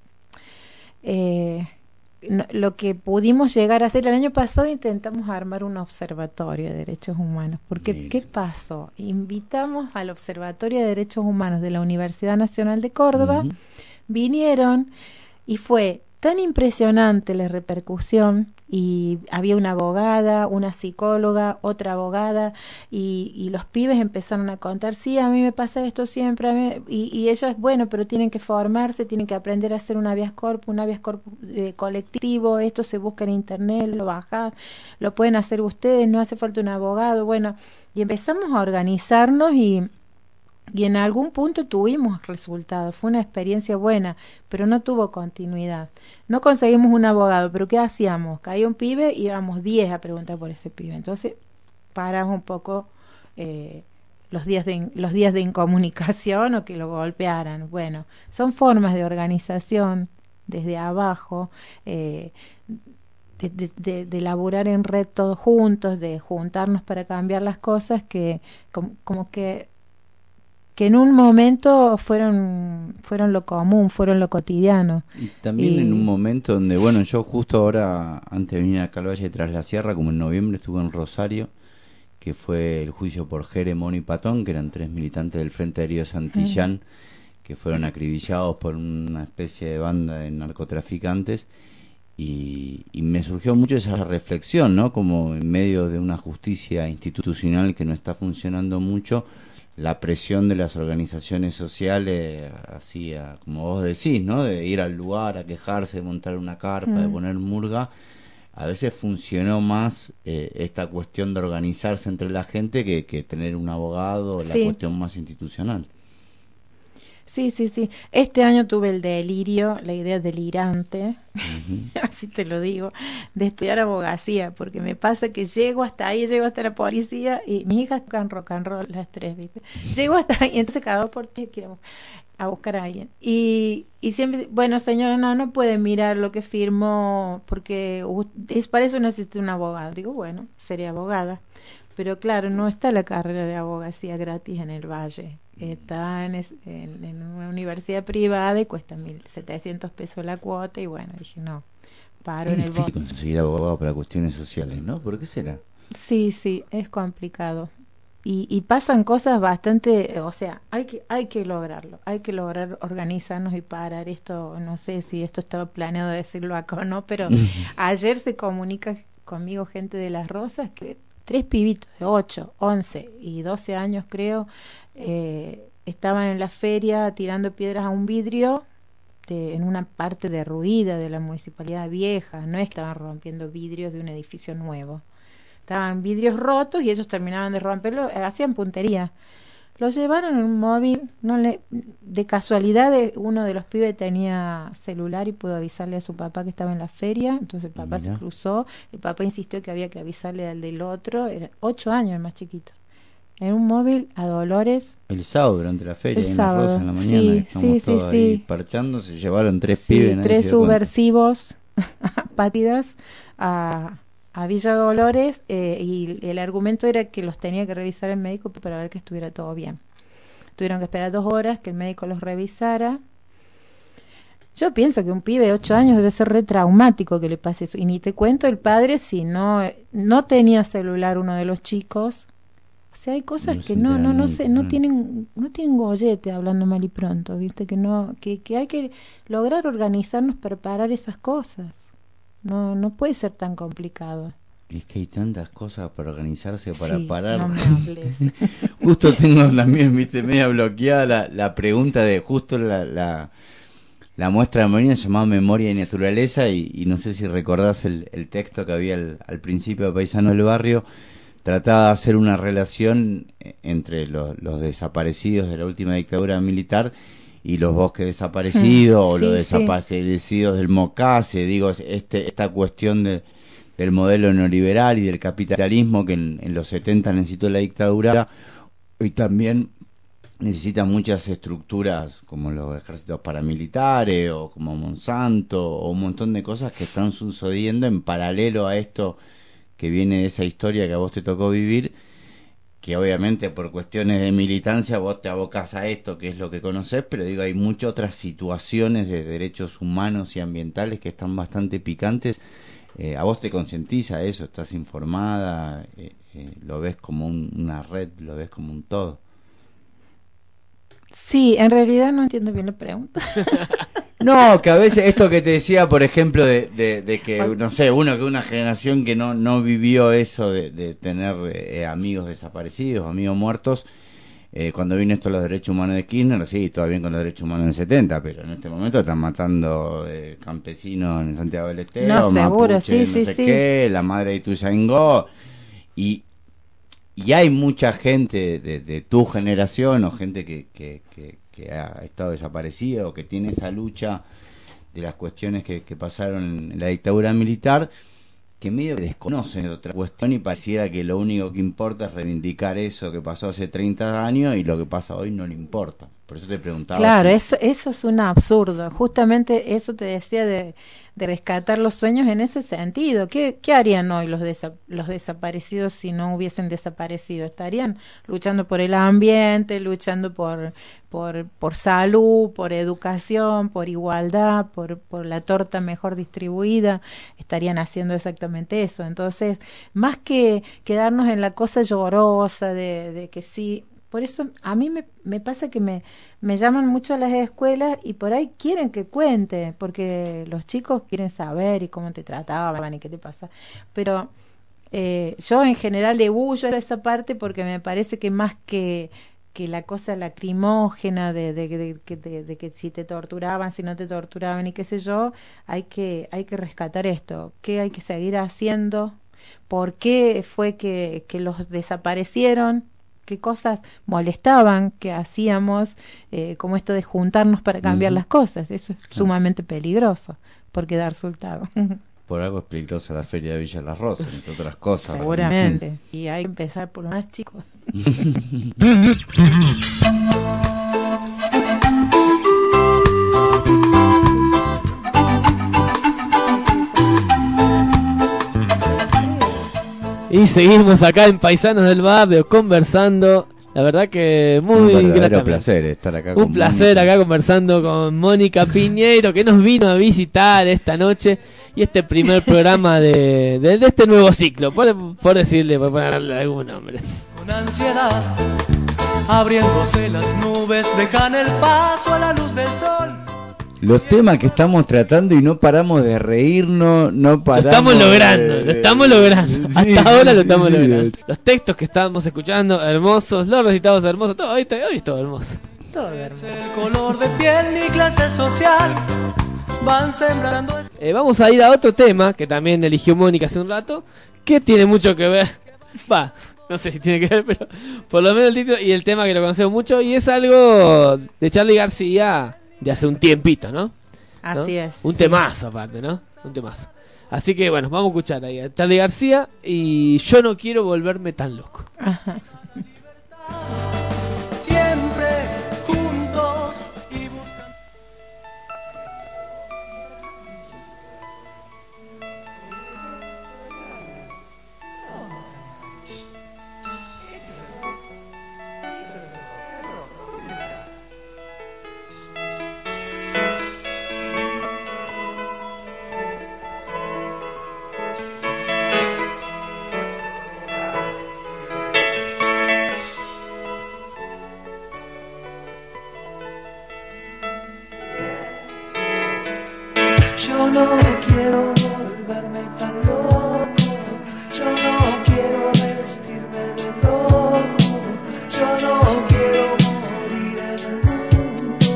lo que pudimos llegar a hacer el año pasado, intentamos armar un observatorio de derechos humanos, porque ¿qué pasó? Invitamos al Observatorio de Derechos Humanos de la Universidad Nacional de Córdoba, vinieron y fue tan impresionante la repercusión, y había una abogada, una psicóloga, otra abogada, y los pibes empezaron a contar, sí, a mí me pasa esto siempre, y ellas, bueno, pero tienen que formarse, tienen que aprender a hacer un habeas corpus colectivo, esto se busca en internet, lo bajan, lo pueden hacer ustedes, no hace falta un abogado, bueno, y empezamos a organizarnos y en algún punto tuvimos resultados, fue una experiencia buena, pero no tuvo continuidad. No conseguimos un abogado, pero ¿qué hacíamos? Caía un pibe y íbamos 10 a preguntar por ese pibe. Entonces paramos un poco los días de incomunicación o que lo golpearan. Bueno, son formas de organización desde abajo, de laburar en red todos juntos, de juntarnos para cambiar las cosas que como que en un momento fueron lo común, fueron lo cotidiano. Y también en un momento donde, bueno, yo justo ahora, antes de venir acá al Valle de Tras la Sierra, como en noviembre estuve en Rosario, que fue el juicio por Jere, Mono y Patón, que eran 3 militantes del Frente Aéreo Santillán, que fueron acribillados por una especie de banda de narcotraficantes, y me surgió mucho esa reflexión, ¿no? Como en medio de una justicia institucional que no está funcionando mucho, la presión de las organizaciones sociales, así como vos decís, ¿no? De ir al lugar a quejarse, de montar una carpa, de poner murga. A veces funcionó más esta cuestión de organizarse entre la gente que tener un abogado, la cuestión más institucional. Sí. Este año tuve el delirio, la idea delirante, así te lo digo, de estudiar abogacía, porque me pasa que llego hasta ahí, llego hasta la policía, y mis hijas tocan rock and roll, las tres, ¿viste? Llego hasta ahí, entonces cada dos por ti quiero a buscar a alguien. Y siempre, bueno, señora, no puede mirar lo que firmó, porque para eso necesita un abogado. Digo, bueno, sería abogada. Pero claro, no está la carrera de abogacía gratis en el Valle. Está en una universidad privada y cuesta 1.700 pesos la cuota. Y bueno, dije, no, paro es en el difícil conseguir abogado para cuestiones sociales, ¿no? ¿Por qué será? Sí, es complicado. Y pasan cosas bastante, o sea, hay que lograrlo, hay que lograr organizarnos y parar esto. No sé si esto estaba planeado decirlo acá o no, pero ayer se comunica conmigo gente de Las Rosas que 3 pibitos de 8, 11 y 12 años creo, estaban en la feria tirando piedras a un vidrio en una parte derruida de la municipalidad vieja. No estaban rompiendo vidrios de un edificio nuevo, estaban vidrios rotos y ellos terminaban de romperlo, hacían puntería. Los llevaron en un móvil, de casualidad uno de los pibes tenía celular y pudo avisarle a su papá que estaba en la feria, entonces el papá se cruzó, el papá insistió que había que avisarle al del otro, era 8 años el más chiquito, en un móvil a Dolores. El sábado durante la feria, en Las Rosas en la mañana, sí, estamos todos ahí parchando, se llevaron 3 pibes. 3 subversivos, pátidas, a Villa Dolores, y el argumento era que los tenía que revisar el médico para ver que estuviera todo bien. Tuvieron que esperar 2 horas que el médico los revisara. Yo pienso que un pibe de 8 años debe ser re traumático que le pase eso. Y ni te cuento el padre si no tenía celular uno de los chicos. O sea, hay cosas que no sé, no tienen gollete, hablando mal y pronto, ¿viste? Que hay que lograr organizarnos para parar esas cosas. No puede ser tan complicado. Y es que hay tantas cosas para organizarse, para parar. No me hables. Justo tengo también, viste, media bloqueada la pregunta de justo la muestra de Marina se llamaba Memoria y Naturaleza, y no sé si recordás el texto que había al principio de Paisano del Barrio. Trataba de hacer una relación entre los desaparecidos de la última dictadura militar y los bosques desaparecidos, o los desaparecidos del Mocase. Digo, esta cuestión del modelo neoliberal y del capitalismo que en los 70 necesitó la dictadura, hoy también necesita muchas estructuras como los ejércitos paramilitares o como Monsanto, o un montón de cosas que están sucediendo en paralelo a esto que viene de esa historia que a vos te tocó vivir, que obviamente por cuestiones de militancia vos te abocás a esto, que es lo que conocés, pero digo, hay muchas otras situaciones de derechos humanos y ambientales que están bastante picantes. ¿A vos te concientiza eso? ¿Estás informada? ¿Lo ves como una red? ¿Lo ves como un todo? Sí, en realidad no entiendo bien la pregunta. No, que a veces esto que te decía, por ejemplo, de que, no sé, una generación que no vivió eso de tener amigos desaparecidos, amigos muertos, cuando vino esto de los derechos humanos de Kirchner, sí, todo bien con los derechos humanos en el 70, pero en este momento están matando campesinos en Santiago del Estero, no, seguro, mapuche, sí, no sé qué, la madre de Ituzaingó, y hay mucha gente de tu generación, o gente que ha estado desaparecida, o que tiene esa lucha de las cuestiones que pasaron en la dictadura militar, que medio que desconocen otra cuestión, y pareciera que lo único que importa es reivindicar eso que pasó hace 30 años, y lo que pasa hoy no le importa. Por eso te preguntaba. Claro, eso es un absurdo. Justamente eso te decía de rescatar los sueños en ese sentido. ¿Qué harían hoy los desaparecidos si no hubiesen desaparecido? Estarían luchando por el ambiente, luchando por salud, por educación, por igualdad, por la torta mejor distribuida. Estarían haciendo exactamente eso. Entonces, más que quedarnos en la cosa llorosa de que sí. Por eso a mí me pasa que me llaman mucho a las escuelas y por ahí quieren que cuente, porque los chicos quieren saber y cómo te trataban y qué te pasa. Pero yo en general le huyo a esa parte, porque me parece que más que la cosa lacrimógena de que si te torturaban, si no te torturaban y qué sé yo, hay que rescatar esto. ¿Qué hay que seguir haciendo? ¿Por qué fue que los desaparecieron? qué cosas molestaban que hacíamos, como esto de juntarnos para cambiar las cosas. Eso es sumamente peligroso, porque da resultado. Por algo es peligrosa la Feria de Villa Las Rosas, entre otras cosas. Seguramente. Y hay que empezar por los más chicos. Y seguimos acá en Paisanos del Barrio conversando. La verdad que muy un gratamente. placer estar acá. Un placer acá conversando con Mónica Piñeiro, que nos vino a visitar esta noche y este primer programa de este nuevo ciclo, por decirle, por ponerle algún nombre. Con ansiedad, abriéndose las nubes, dejan el paso a la luz del sol. Los temas que estamos tratando y no paramos de reírnos, no paramos. Lo estamos logrando. Sí, hasta ahora lo estamos sí. logrando. Los textos que estábamos escuchando, hermosos, los recitados hermosos, todo, hoy es todo hermoso. Todo hermoso. El color de piel ni clase social van sembrando. Vamos a ir a otro tema que también eligió Mónica hace un rato, que tiene mucho que ver. No sé si tiene que ver, pero por lo menos el título y el tema que lo conocemos mucho, y es algo de Charly García de hace un tiempito, ¿no? Así es. Un temazo aparte, ¿no? Un temazo. Así que bueno, vamos a escuchar ahí a Charly García y Yo no quiero volverme tan loco. Ajá. Siempre juntos y buscando. Yo no quiero volverme tan loco, yo no quiero vestirme de rojo, yo no quiero morir en el mundo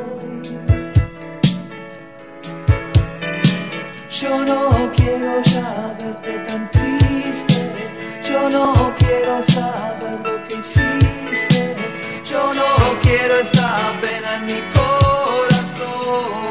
hoy. Yo no quiero ya verte tan triste, yo no quiero saber lo que hiciste, yo no quiero esta pena en mi corazón.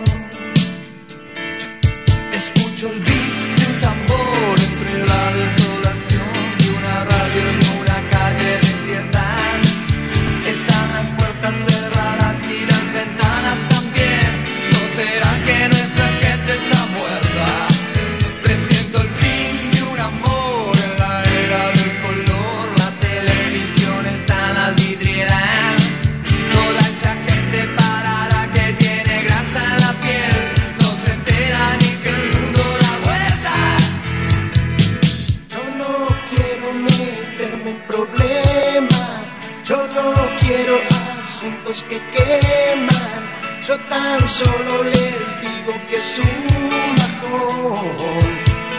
Escucho el beat de un tambor entre la desolación de una radio en una calle desierta. Están las puertas cerradas y las ventanas también. ¿No será que nuestra gente está muerta? Presiento el fin de un amor en la era del color. La televisión está en las vidrieras. Toda esa gente parada que tiene grasa en la piel no se entera ni que el mundo da vueltas. Yo no quiero meterme en problemas, yo no quiero asuntos que queman, yo tan solo les digo que es un bajón.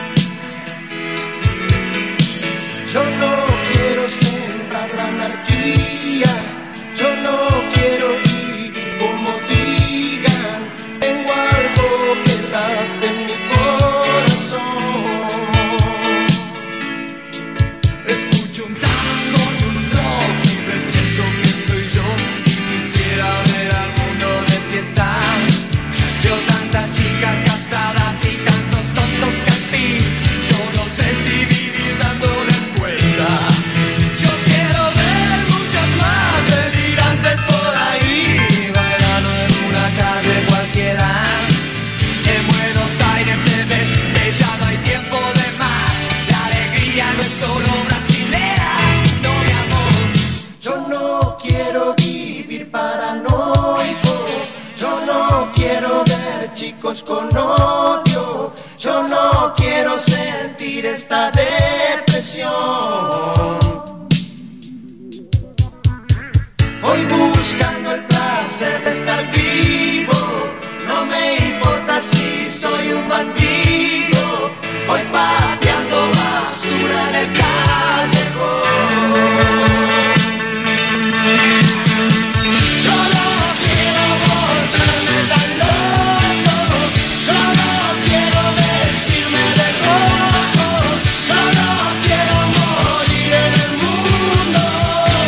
Yo no quiero sembrar la anarquía, yo no quiero vivir como digan, tengo algo que late en mi corazón. Escucho un tango y un rock y presiento que soy yo y quisiera ver al mundo de fiesta. Veo tantas chicas castradas y tantos tontos que al fin yo no sé si vivir dándoles cuesta. Yo quiero ver muchas más delirantes por ahí bailando en una calle cualquiera. En Buenos Aires se ve que ya no hay tiempo de más. La alegría no es solo brasilera, no mi amor. Yo no quiero vivir paranoico, yo no quiero ver chicos con odio, yo no quiero sentir esta depresión. Voy buscando el placer de estar vivo, no me importa si soy un bandido, voy pateando basura en el callejón. Yo no quiero volverme tan loco, yo no quiero vestirme de rojo, yo no quiero morir en el mundo.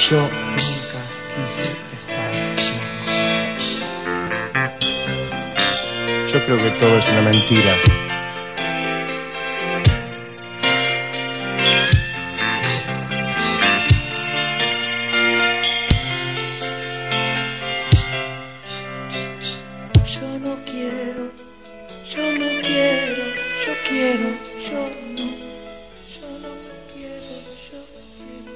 Yo nunca quise estar loco. Yo creo que todo es una mentira. Yo no quiero, yo no quiero, yo quiero, yo no, yo no quiero, yo quiero,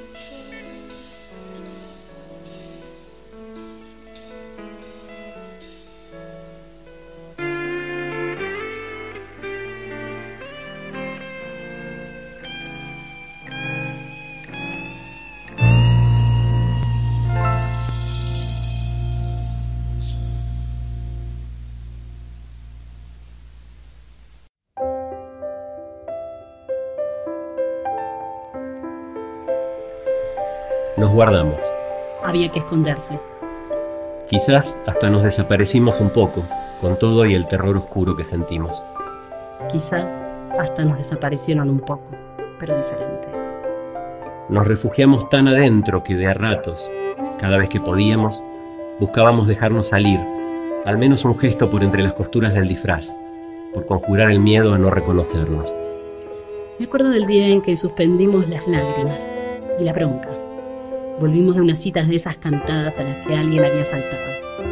Nos guardamos. Había que esconderse. Quizás hasta nos desaparecimos un poco, con todo y el terror oscuro que sentimos. Quizá hasta nos desaparecieron un poco, pero diferente. Nos refugiamos tan adentro que de a ratos, cada vez que podíamos, buscábamos dejarnos salir, al menos un gesto por entre las costuras del disfraz, por conjurar el miedo a no reconocernos. Me acuerdo del día en que suspendimos las lágrimas y la bronca. Volvimos de unas citas de esas cantadas a las que alguien había faltado.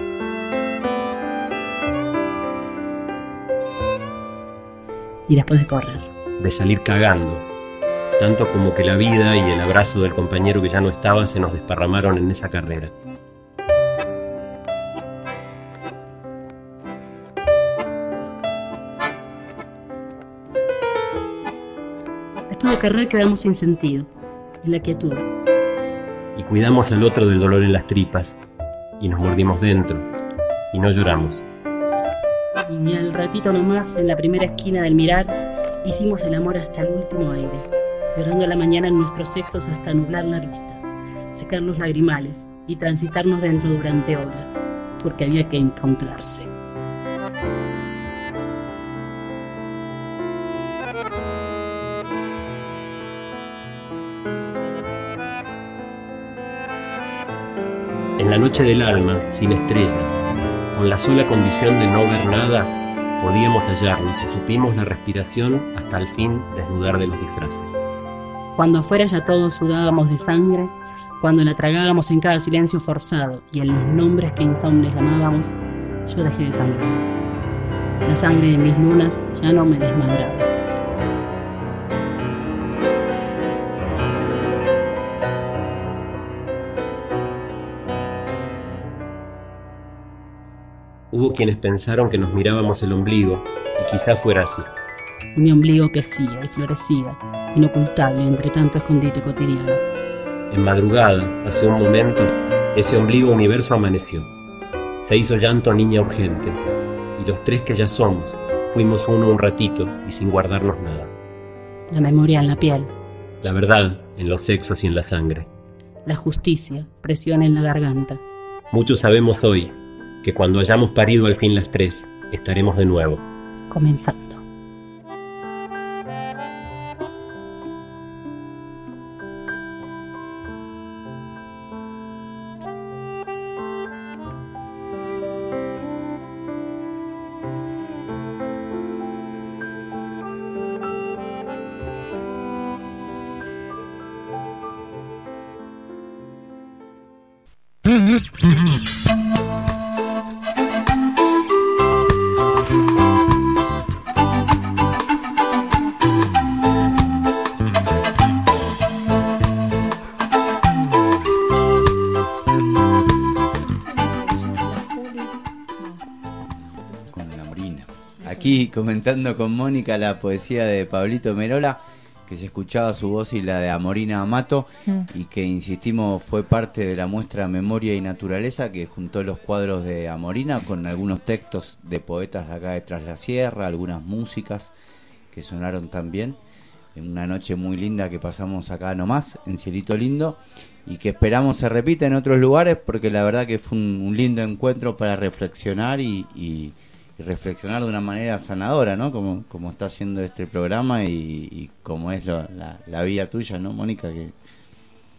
Y después de correr. De salir cagando, tanto como que la vida y el abrazo del compañero que ya no estaba se nos desparramaron en esa carrera. Después de correr quedamos sin sentido, en la quietud. Y cuidamos al otro del dolor en las tripas, y nos mordimos dentro, y no lloramos. Y al ratito nomás, en la primera esquina del mirar, hicimos el amor hasta el último aire, llorando a la mañana en nuestros sexos hasta nublar la vista, secar los lagrimales y transitarnos dentro durante horas, porque había que encontrarse. En la noche del alma, sin estrellas, con la sola condición de no ver nada, podíamos hallarnos y supimos la respiración hasta el fin desnudar de los disfraces. Cuando afuera ya todos sudábamos de sangre, cuando la tragábamos en cada silencio forzado y en los nombres que insomnes llamábamos, yo dejé de sangrar. La sangre de mis lunas ya no me desmadraba. Hubo quienes pensaron que nos mirábamos el ombligo, y quizá fuera así. Y mi ombligo crecía y florecía, inocultable entre tanto escondite cotidiano. En madrugada, hace un momento, ese ombligo universo amaneció. Se hizo llanto niña urgente, y los tres que ya somos, fuimos uno un ratito y sin guardarnos nada. La memoria en la piel. La verdad en los sexos y en la sangre. La justicia, presión en la garganta. Muchos sabemos hoy que cuando hayamos parido al fin las tres, estaremos de nuevo. Comenzando. Aquí comentando con Mónica la poesía de Pablito Merola, que se escuchaba su voz, y la de Amorina Amato, y que, insistimos, fue parte de la muestra Memoria y Naturaleza, que juntó los cuadros de Amorina con algunos textos de poetas de acá de Tras la Sierra, algunas músicas que sonaron también en una noche muy linda que pasamos acá nomás, en Cielito Lindo, y que esperamos se repita en otros lugares, porque la verdad que fue un lindo encuentro para reflexionar y reflexionar de una manera sanadora, ¿no? Como está haciendo este programa y como es la vía tuya, ¿no, Mónica?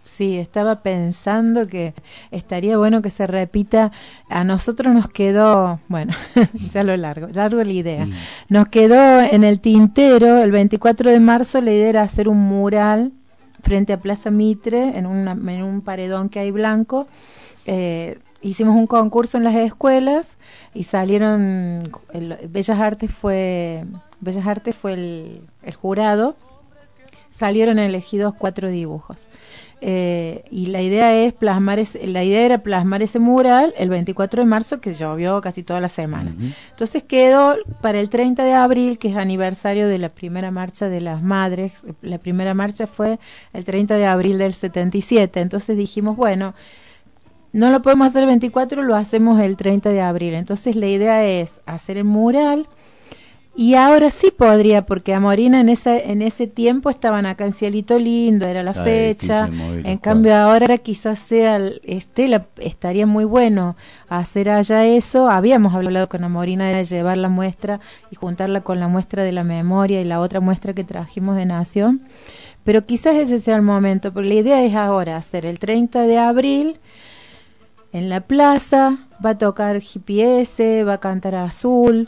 Sí, estaba pensando que estaría bueno que se repita. A nosotros nos quedó, bueno, ya lo largo la idea. Nos quedó en el tintero el 24 de marzo, la idea era hacer un mural frente a Plaza Mitre, en un paredón que hay blanco. Hicimos un concurso en las escuelas y salieron, Bellas Artes fue el jurado, salieron elegidos 4 dibujos. Y la idea era plasmar ese mural el 24 de marzo, que llovió casi toda la semana. Entonces quedó para el 30 de abril, que es aniversario de la primera marcha de las madres. La primera marcha fue el 30 de abril del 77. Entonces dijimos, bueno, no lo podemos hacer el 24, lo hacemos el 30 de abril. Entonces la idea es hacer el mural. Y ahora sí podría, porque Amorina en ese tiempo estaban acá en Cielito Lindo, era la fecha. En cambio ahora quizás sea estaría muy bueno hacer allá eso. Habíamos hablado con Amorina de llevar la muestra y juntarla con la muestra de la memoria y la otra muestra que trajimos de Nación. Pero quizás ese sea el momento, porque la idea es ahora hacer el 30 de abril en la plaza, va a tocar GPS, va a cantar Azul.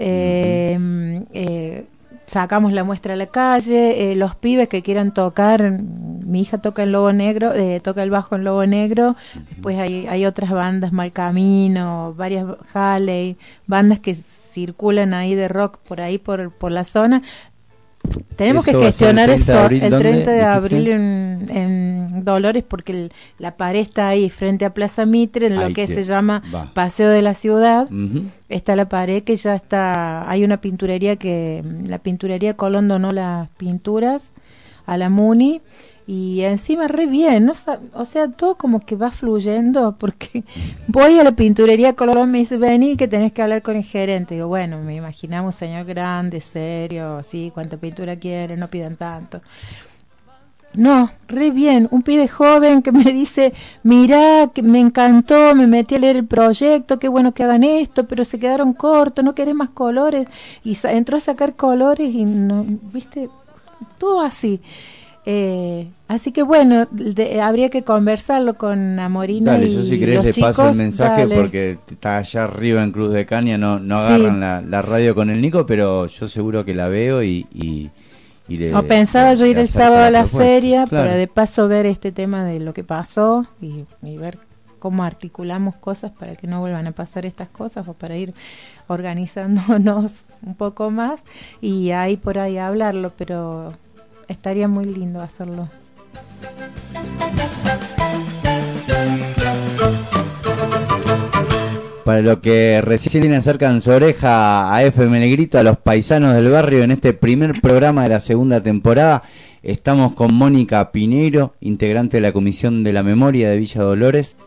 Sacamos la muestra a la calle, los pibes que quieran tocar, mi hija toca el Lobo Negro, toca el bajo en Lobo Negro, después hay otras bandas, Mal Camino, varias Halley, bandas que circulan ahí de rock por ahí por la zona. Tenemos que gestionar eso el 30 de abril en Dolores, porque la pared está ahí frente a Plaza Mitre, en lo que se llama Paseo de la Ciudad. Está la pared que ya está, hay una pinturería la pinturería Colón donó las pinturas a la Muni, y encima re bien, ¿no? O sea, todo como que va fluyendo, porque voy a la pinturería Colón, me dice, vení que tenés que hablar con el gerente. Digo, bueno, me imaginamos un señor grande, serio, sí, cuánta pintura quiere, no pidan tanto. No, re bien, un pibe joven que me dice, mirá, que me encantó, me metí a leer el proyecto, qué bueno que hagan esto, pero se quedaron cortos, no querés más colores, y entró a sacar colores y no, viste, todo así. Así que bueno, habría que conversarlo con Amorina. Dale, yo si querés le paso el mensaje, porque está allá arriba en Cruz de Caña, no agarran la radio con el Nico, pero yo seguro que la veo y pensaba yo ir el sábado a la feria, claro, para de paso ver este tema de lo que pasó y ver cómo articulamos cosas para que no vuelvan a pasar estas cosas, o para ir organizándonos un poco más y ahí por ahí hablarlo, pero estaría muy lindo hacerlo. Para lo que recién tiene cerca en su oreja a FM Negrito, a los paisanos del barrio, en este primer programa de la segunda temporada, estamos con Mónica Piñeiro, integrante de la Comisión de la Memoria de Villa Dolores.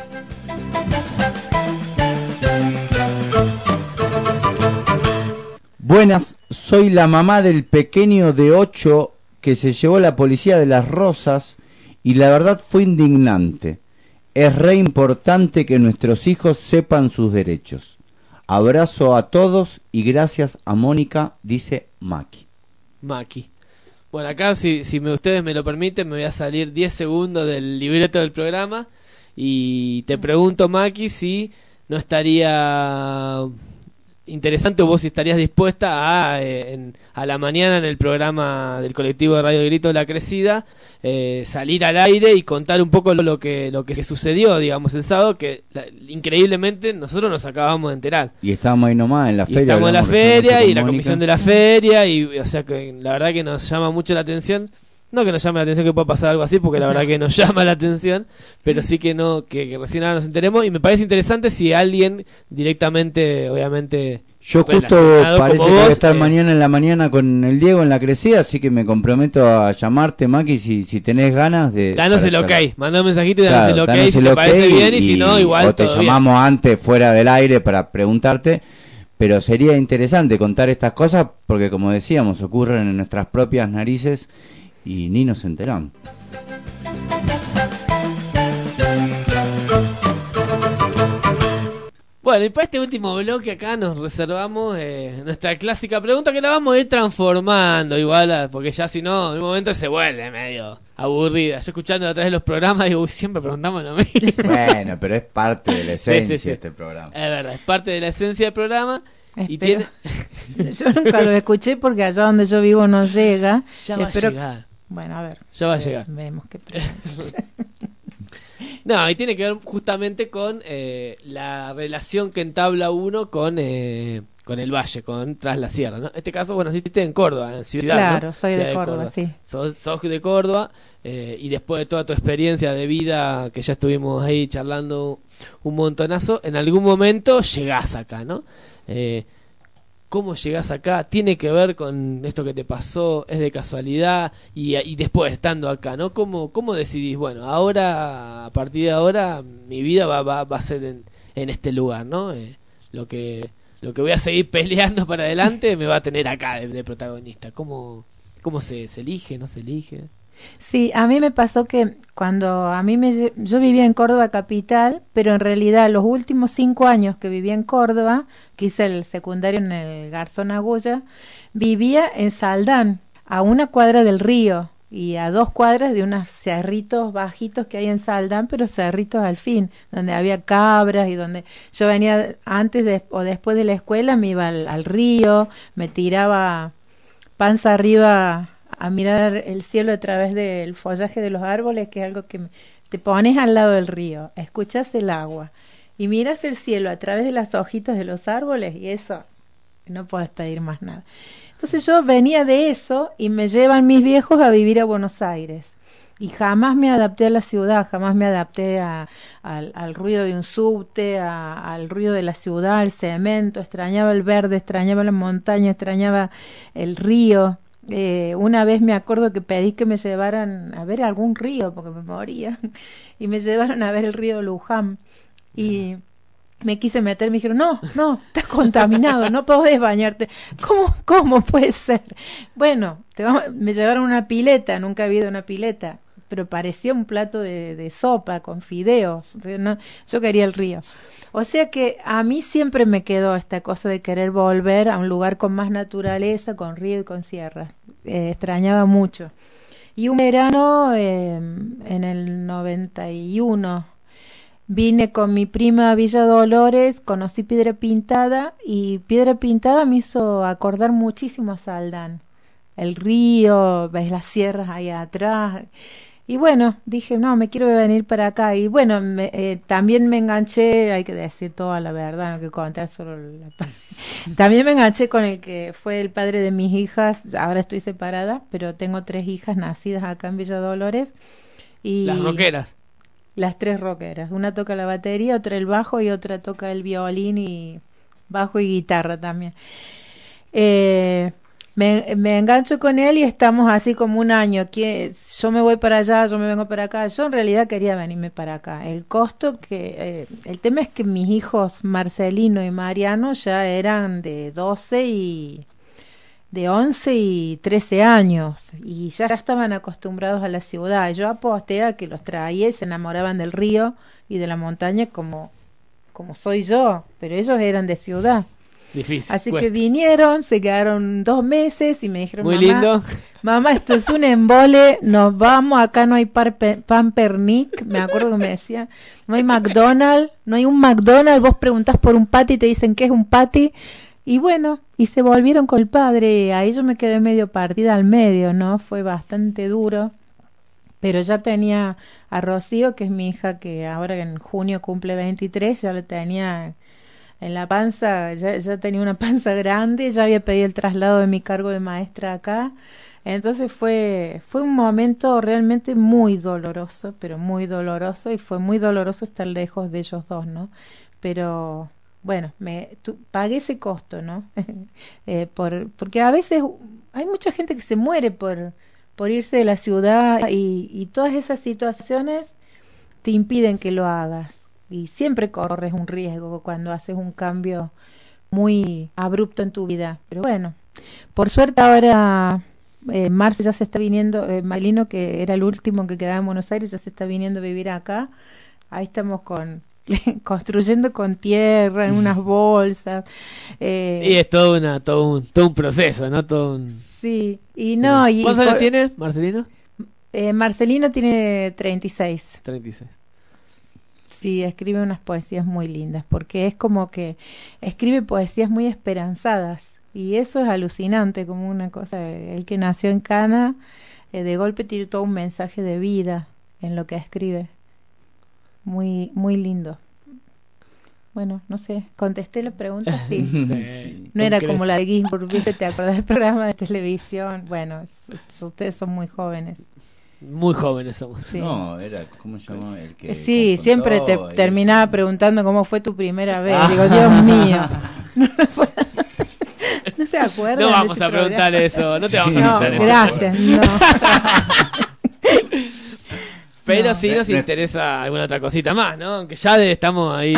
Buenas, soy la mamá del pequeño de 8 que se llevó la policía de Las Rosas y la verdad fue indignante. Es re importante que nuestros hijos sepan sus derechos. Abrazo a todos y gracias a Mónica, dice Maki. Bueno, acá si ustedes me lo permiten, me voy a salir 10 segundos del libreto del programa y te pregunto, Maki, si no estaría interesante, o vos si estarías dispuesta a la mañana en el programa del colectivo de Radio Grito La Crecida, salir al aire y contar un poco lo que sucedió, digamos, el sábado, que increíblemente nosotros nos acabamos de enterar. Y estábamos ahí nomás en la feria. Estamos en la feria y la comisión de la feria, y o sea que la verdad que nos llama mucho la atención. No que nos llame la atención que pueda pasar algo así, porque la verdad que nos llama la atención, pero sí que que recién ahora nos enteremos, y me parece interesante si alguien directamente, obviamente... Yo justo parece que voy a estar mañana en la mañana con el Diego en La Crecida, así que me comprometo a llamarte, Maki, si tenés ganas de... Danos el ok, manda un mensajito y danos el ok si te parece bien, y si no, igual o te llamamos bien antes, fuera del aire, para preguntarte, pero sería interesante contar estas cosas, porque como decíamos, ocurren en nuestras propias narices y ni nos enteramos. Bueno, y para este último bloque acá nos reservamos nuestra clásica pregunta, que la vamos a ir transformando igual, porque ya si no, en un momento se vuelve medio aburrida. Yo escuchando a través de los programas digo, uy, siempre preguntamos lo mismo. Bueno, pero es parte de la esencia Sí. de este programa. Es verdad, es parte de la esencia del programa. Y Espero. tiene... Yo nunca lo escuché porque allá donde yo vivo no llega. Ya va a llegar. Bueno, a ver. Ya va a llegar. Vemos qué No, y tiene que ver justamente con la relación que entabla uno con el valle, con Tras la Sierra, ¿no? En este caso, bueno, naciste en Córdoba, en Ciudad, Claro, ¿no? soy Ciudad de Córdoba, sí. Sos de Córdoba, y después de toda tu experiencia de vida, que ya estuvimos ahí charlando un montonazo, en algún momento llegás acá, ¿no? ¿Cómo llegás acá? ¿Tiene que ver con esto que te pasó? ¿Es de casualidad? Y después, estando acá, ¿no? ¿Cómo decidís? Bueno, ahora, a partir de ahora, mi vida va a ser en este lugar, ¿no? Lo que voy a seguir peleando para adelante me va a tener acá de protagonista. ¿Cómo se elige? ¿No se elige? Sí, a mí me pasó que cuando yo vivía en Córdoba capital, pero en realidad los últimos 5 años que viví en Córdoba, que hice el secundario en el Garzón Agulla, vivía en Saldán, a 1 cuadra del río y a 2 cuadras de unos cerritos bajitos que hay en Saldán, pero cerritos al fin, donde había cabras y donde yo venía antes o después de la escuela, me iba al río, me tiraba panza arriba a mirar el cielo a través del follaje de los árboles, que es algo que te pones al lado del río, escuchas el agua y miras el cielo a través de las hojitas de los árboles, y eso no puedes pedir más nada. Entonces yo venía de eso y me llevan mis viejos a vivir a Buenos Aires y jamás me adapté a la ciudad, jamás me adapté al ruido de un subte, al ruido de la ciudad, al cemento. Extrañaba el verde, extrañaba la montaña, extrañaba el río. Una vez me acuerdo que pedí que me llevaran a ver algún río porque me moría, y me llevaron a ver el río Luján y me quise meter, me dijeron no, estás contaminado, no podés bañarte. ¿Cómo puede ser? Bueno, me llevaron a una pileta, nunca había ido a una pileta, pero parecía un plato de sopa con fideos. No, yo quería el río. O sea que a mí siempre me quedó esta cosa de querer volver a un lugar con más naturaleza, con río y con sierras. Extrañaba mucho. Y un verano, en el 91, vine con mi prima a Villa Dolores, conocí Piedra Pintada, y Piedra Pintada me hizo acordar muchísimo a Saldán. El río, ves las sierras ahí atrás. Y bueno, dije, no, me quiero venir para acá. Y bueno, también me enganché, hay que decir toda la verdad, no que contar solo También me enganché con el que fue el padre de mis hijas. Ahora estoy separada, pero tengo 3 hijas nacidas acá en Villa Dolores. Y las rockeras. Las 3 rockeras. Una toca la batería, otra el bajo y otra toca el violín y bajo y guitarra también. Me engancho con él y estamos así como un año, que yo me voy para allá, yo me vengo para acá. Yo en realidad quería venirme para acá. El tema es que mis hijos Marcelino y Mariano ya eran de 11 y 13 años y ya estaban acostumbrados a la ciudad. Yo aposté a que los traía y se enamoraban del río y de la montaña como soy yo, pero ellos eran de ciudad. Difícil. Así que vinieron, se quedaron 2 meses y me dijeron, muy lindo. Mamá, esto es un embole, nos vamos, acá no hay Pampernick, me acuerdo que me decía, no hay McDonald's, no hay un McDonald's, vos preguntás por un patty y te dicen que es un patty, y bueno, y se volvieron con el padre, ahí yo me quedé medio partida al medio, ¿no? Fue bastante duro, pero ya tenía a Rocío, que es mi hija, que ahora en junio cumple 23, ya le tenía en la panza, ya tenía una panza grande, ya había pedido el traslado de mi cargo de maestra acá. Entonces fue un momento realmente muy doloroso, pero muy doloroso, y fue muy doloroso estar lejos de ellos dos, ¿no? Pero bueno, pagué ese costo, ¿no? Porque a veces hay mucha gente que se muere por irse de la ciudad, y todas esas situaciones te impiden que lo hagas. Y siempre corres un riesgo cuando haces un cambio muy abrupto en tu vida. Pero bueno, por suerte ahora Marce ya se está viniendo, Malino, que era el último que quedaba en Buenos Aires, ya se está viniendo a vivir acá. Ahí estamos con construyendo con tierra, en unas bolsas. Y es todo un proceso, ¿no? Sí, y no... ¿Cuántos años tiene Marcelino? Marcelino tiene 36. 36. Sí, escribe unas poesías muy lindas, porque es como que escribe poesías muy esperanzadas, y eso es alucinante, como una cosa. El que nació en Cana, de golpe tiene todo un mensaje de vida en lo que escribe. Muy, muy lindo. Bueno, no sé, ¿contesté la pregunta? Sí. Sí. No era como la de Ginsburg, ¿viste? ¿Te acordás del programa de televisión? Bueno, ustedes son muy jóvenes. Muy jóvenes somos. Sí. No, era, ¿cómo se llama? El que sí, confrontó, siempre te terminaba preguntando cómo fue tu primera vez. Digo, Dios mío. No se acuerdan. No vamos a preguntar eso. No te vamos a preguntar eso. Gracias, no. Pero sí nos interesa alguna otra cosita más, ¿no? Aunque ya estamos ahí.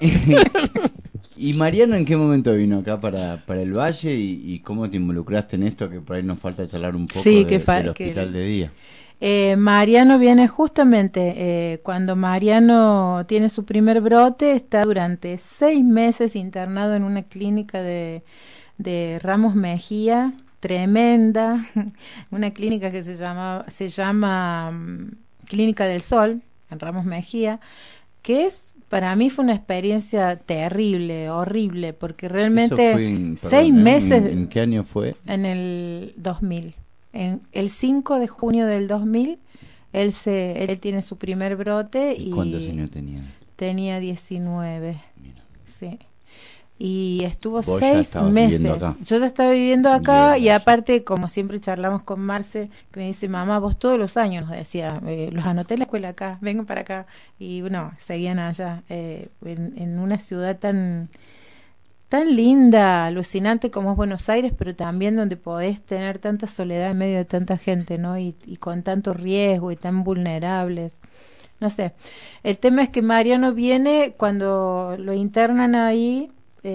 ¿Y Mariano en qué momento vino acá para el Valle y cómo te involucraste en esto, que por ahí nos falta charlar un poco del hospital de día? Mariano viene justamente cuando Mariano tiene su primer brote, está durante 6 meses internado en una clínica de Ramos Mejía, tremenda, una clínica que se llama Clínica del Sol, en Ramos Mejía, que para mí fue una experiencia terrible, horrible, porque realmente 6 meses... ¿En qué año fue? En el 2000. En el 5 de junio del 2000, él tiene su primer brote. Y ¿cuántos años tenía? Tenía 19. Mira. Sí. Y estuvo ¿Vos 6 meses. Yo ya estaba viviendo acá. Bien, y aparte, como siempre charlamos con Marce, que me dice, mamá, vos todos los años, nos decía, los anoté en la escuela acá, vengan para acá. Y no, seguían allá, en una ciudad tan linda, alucinante como es Buenos Aires, pero también donde podés tener tanta soledad en medio de tanta gente, ¿no? Y con tanto riesgo y tan vulnerables. No sé. El tema es que Mariano viene cuando lo internan ahí.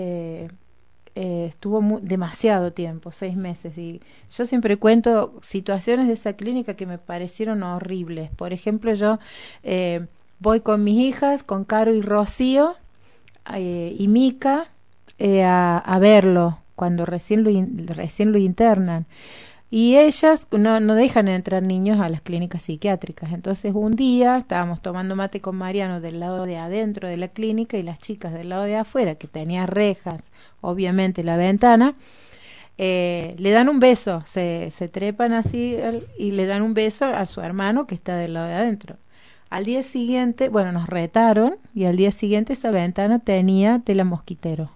Estuvo demasiado tiempo, 6 meses, y yo siempre cuento situaciones de esa clínica que me parecieron horribles. Por ejemplo, yo voy con mis hijas, con Caro y Rocío y Mica, a verlo cuando recién lo internan, y ellas no dejan entrar niños a las clínicas psiquiátricas. Entonces un día estábamos tomando mate con Mariano del lado de adentro de la clínica y las chicas del lado de afuera, que tenía rejas, obviamente, la ventana, le dan un beso, se trepan así y le dan un beso a su hermano que está del lado de adentro. Al día siguiente, bueno, nos retaron, y al día siguiente esa ventana tenía tela mosquitero.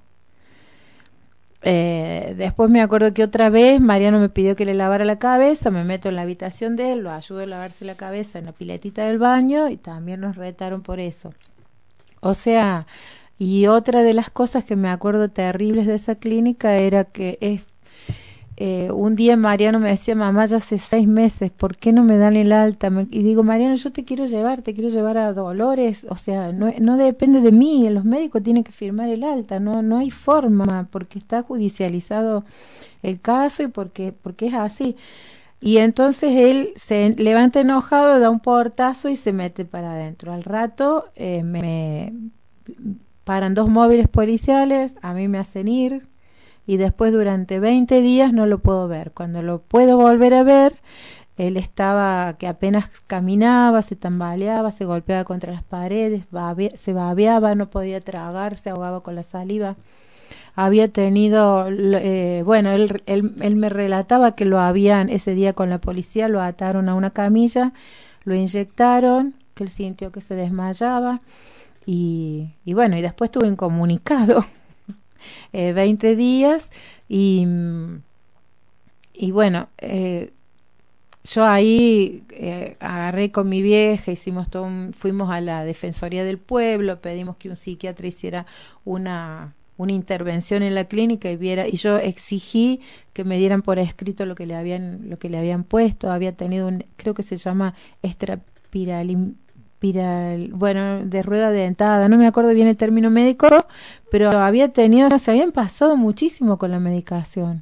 Después me acuerdo que otra vez Mariano me pidió que le lavara la cabeza, me meto en la habitación de él, lo ayudo a lavarse la cabeza en la piletita del baño, y también nos retaron por eso. O sea, y otra de las cosas que me acuerdo terribles de esa clínica era que un día Mariano me decía, mamá, ya hace 6 meses, ¿por qué no me dan el alta? Y digo, Mariano, yo te quiero llevar a Dolores, o sea, no depende de mí, los médicos tienen que firmar el alta, no hay forma, porque está judicializado el caso y porque es así. Y entonces él se levanta enojado, da un portazo y se mete para adentro. Al rato me paran 2 móviles policiales, a mí me hacen ir, y después durante 20 días no lo puedo ver. Cuando lo puedo volver a ver, él estaba que apenas caminaba, se tambaleaba, se golpeaba contra las paredes, se babeaba, no podía tragar, se ahogaba con la saliva. Había tenido, bueno, él me relataba que lo habían, ese día con la policía, lo ataron a una camilla, lo inyectaron, que él sintió que se desmayaba, y bueno, y después estuvo incomunicado 20 días, y bueno, yo ahí agarré con mi vieja, fuimos a la Defensoría del Pueblo, pedimos que un psiquiatra hiciera una intervención en la clínica y yo exigí que me dieran por escrito lo que le habían puesto. Había tenido creo que se llama extrapiral, bueno, de rueda dentada, no me acuerdo bien el término médico, pero se habían pasado muchísimo con la medicación.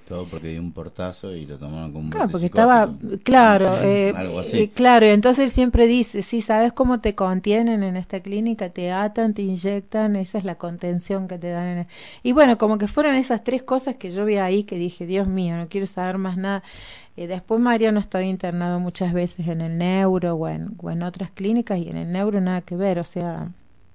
Todo porque dio un portazo y lo tomaron como un Claro, porque psicótico. estaba, claro, Algo así. claro, entonces él siempre dice, sí, ¿sabes cómo te contienen en esta clínica? Te atan, te inyectan, esa es la contención que te dan. Y bueno, como que fueron esas 3 cosas que yo vi ahí que dije, Dios mío, no quiero saber más nada. Después Mariano estaba internado muchas veces en el neuro o en otras clínicas, y en el neuro nada que ver, o sea...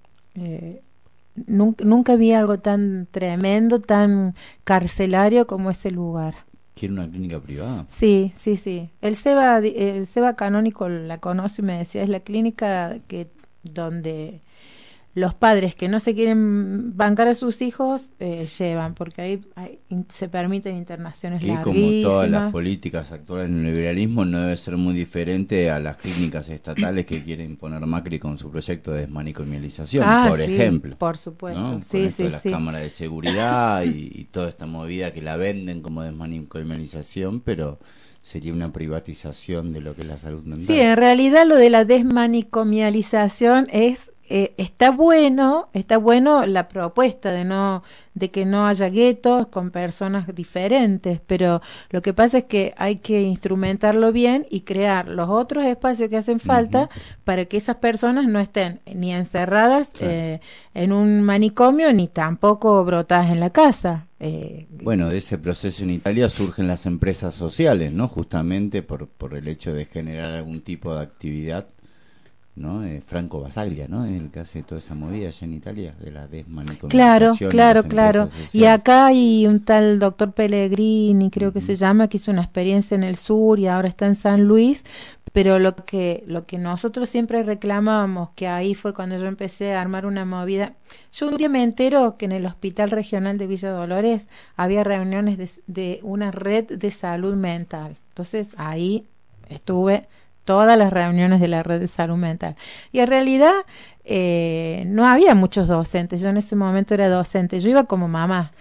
Nunca vi algo tan tremendo, tan carcelario como ese lugar. ¿Quiere una clínica privada? Sí. El Seba Canónico la conoce y me decía, es la clínica donde los padres que no se quieren bancar a sus hijos llevan, porque ahí se permiten internaciones Que larguísimas. como todas las políticas actuales del liberalismo, no debe ser muy diferente a las clínicas estatales que quiere imponer Macri con su proyecto de desmanicomialización, por sí, ejemplo. Por supuesto, ¿no? sí, con esto de las sí. cámaras de seguridad y toda esta movida que la venden como desmanicomialización, pero sería una privatización de lo que es la salud mental. Sí, en realidad lo de la desmanicomialización es... está bueno la propuesta de que no haya guetos con personas diferentes, pero lo que pasa es que hay que instrumentarlo bien y crear los otros espacios que hacen falta para que esas personas no estén ni encerradas en un manicomio ni tampoco brotadas en la casa. Bueno, de ese proceso en Italia surgen las empresas sociales, ¿no? Justamente por el hecho de generar algún tipo de actividad, ¿no? Franco Basaglia, ¿no? Es el que hace toda esa movida allá en Italia de la desmanicomialización. Claro. Y acá hay un tal doctor Pellegrini, creo que se llama, que hizo una experiencia en el sur y ahora está en San Luis. Pero lo que nosotros siempre reclamábamos, que ahí fue cuando yo empecé a armar una movida. Yo un día me entero que en el Hospital Regional de Villa Dolores había reuniones de una red de salud mental. Entonces ahí estuve todas las reuniones de la red de salud mental. Y en realidad no había muchos docentes. Yo en ese momento era docente. Yo iba como mamá.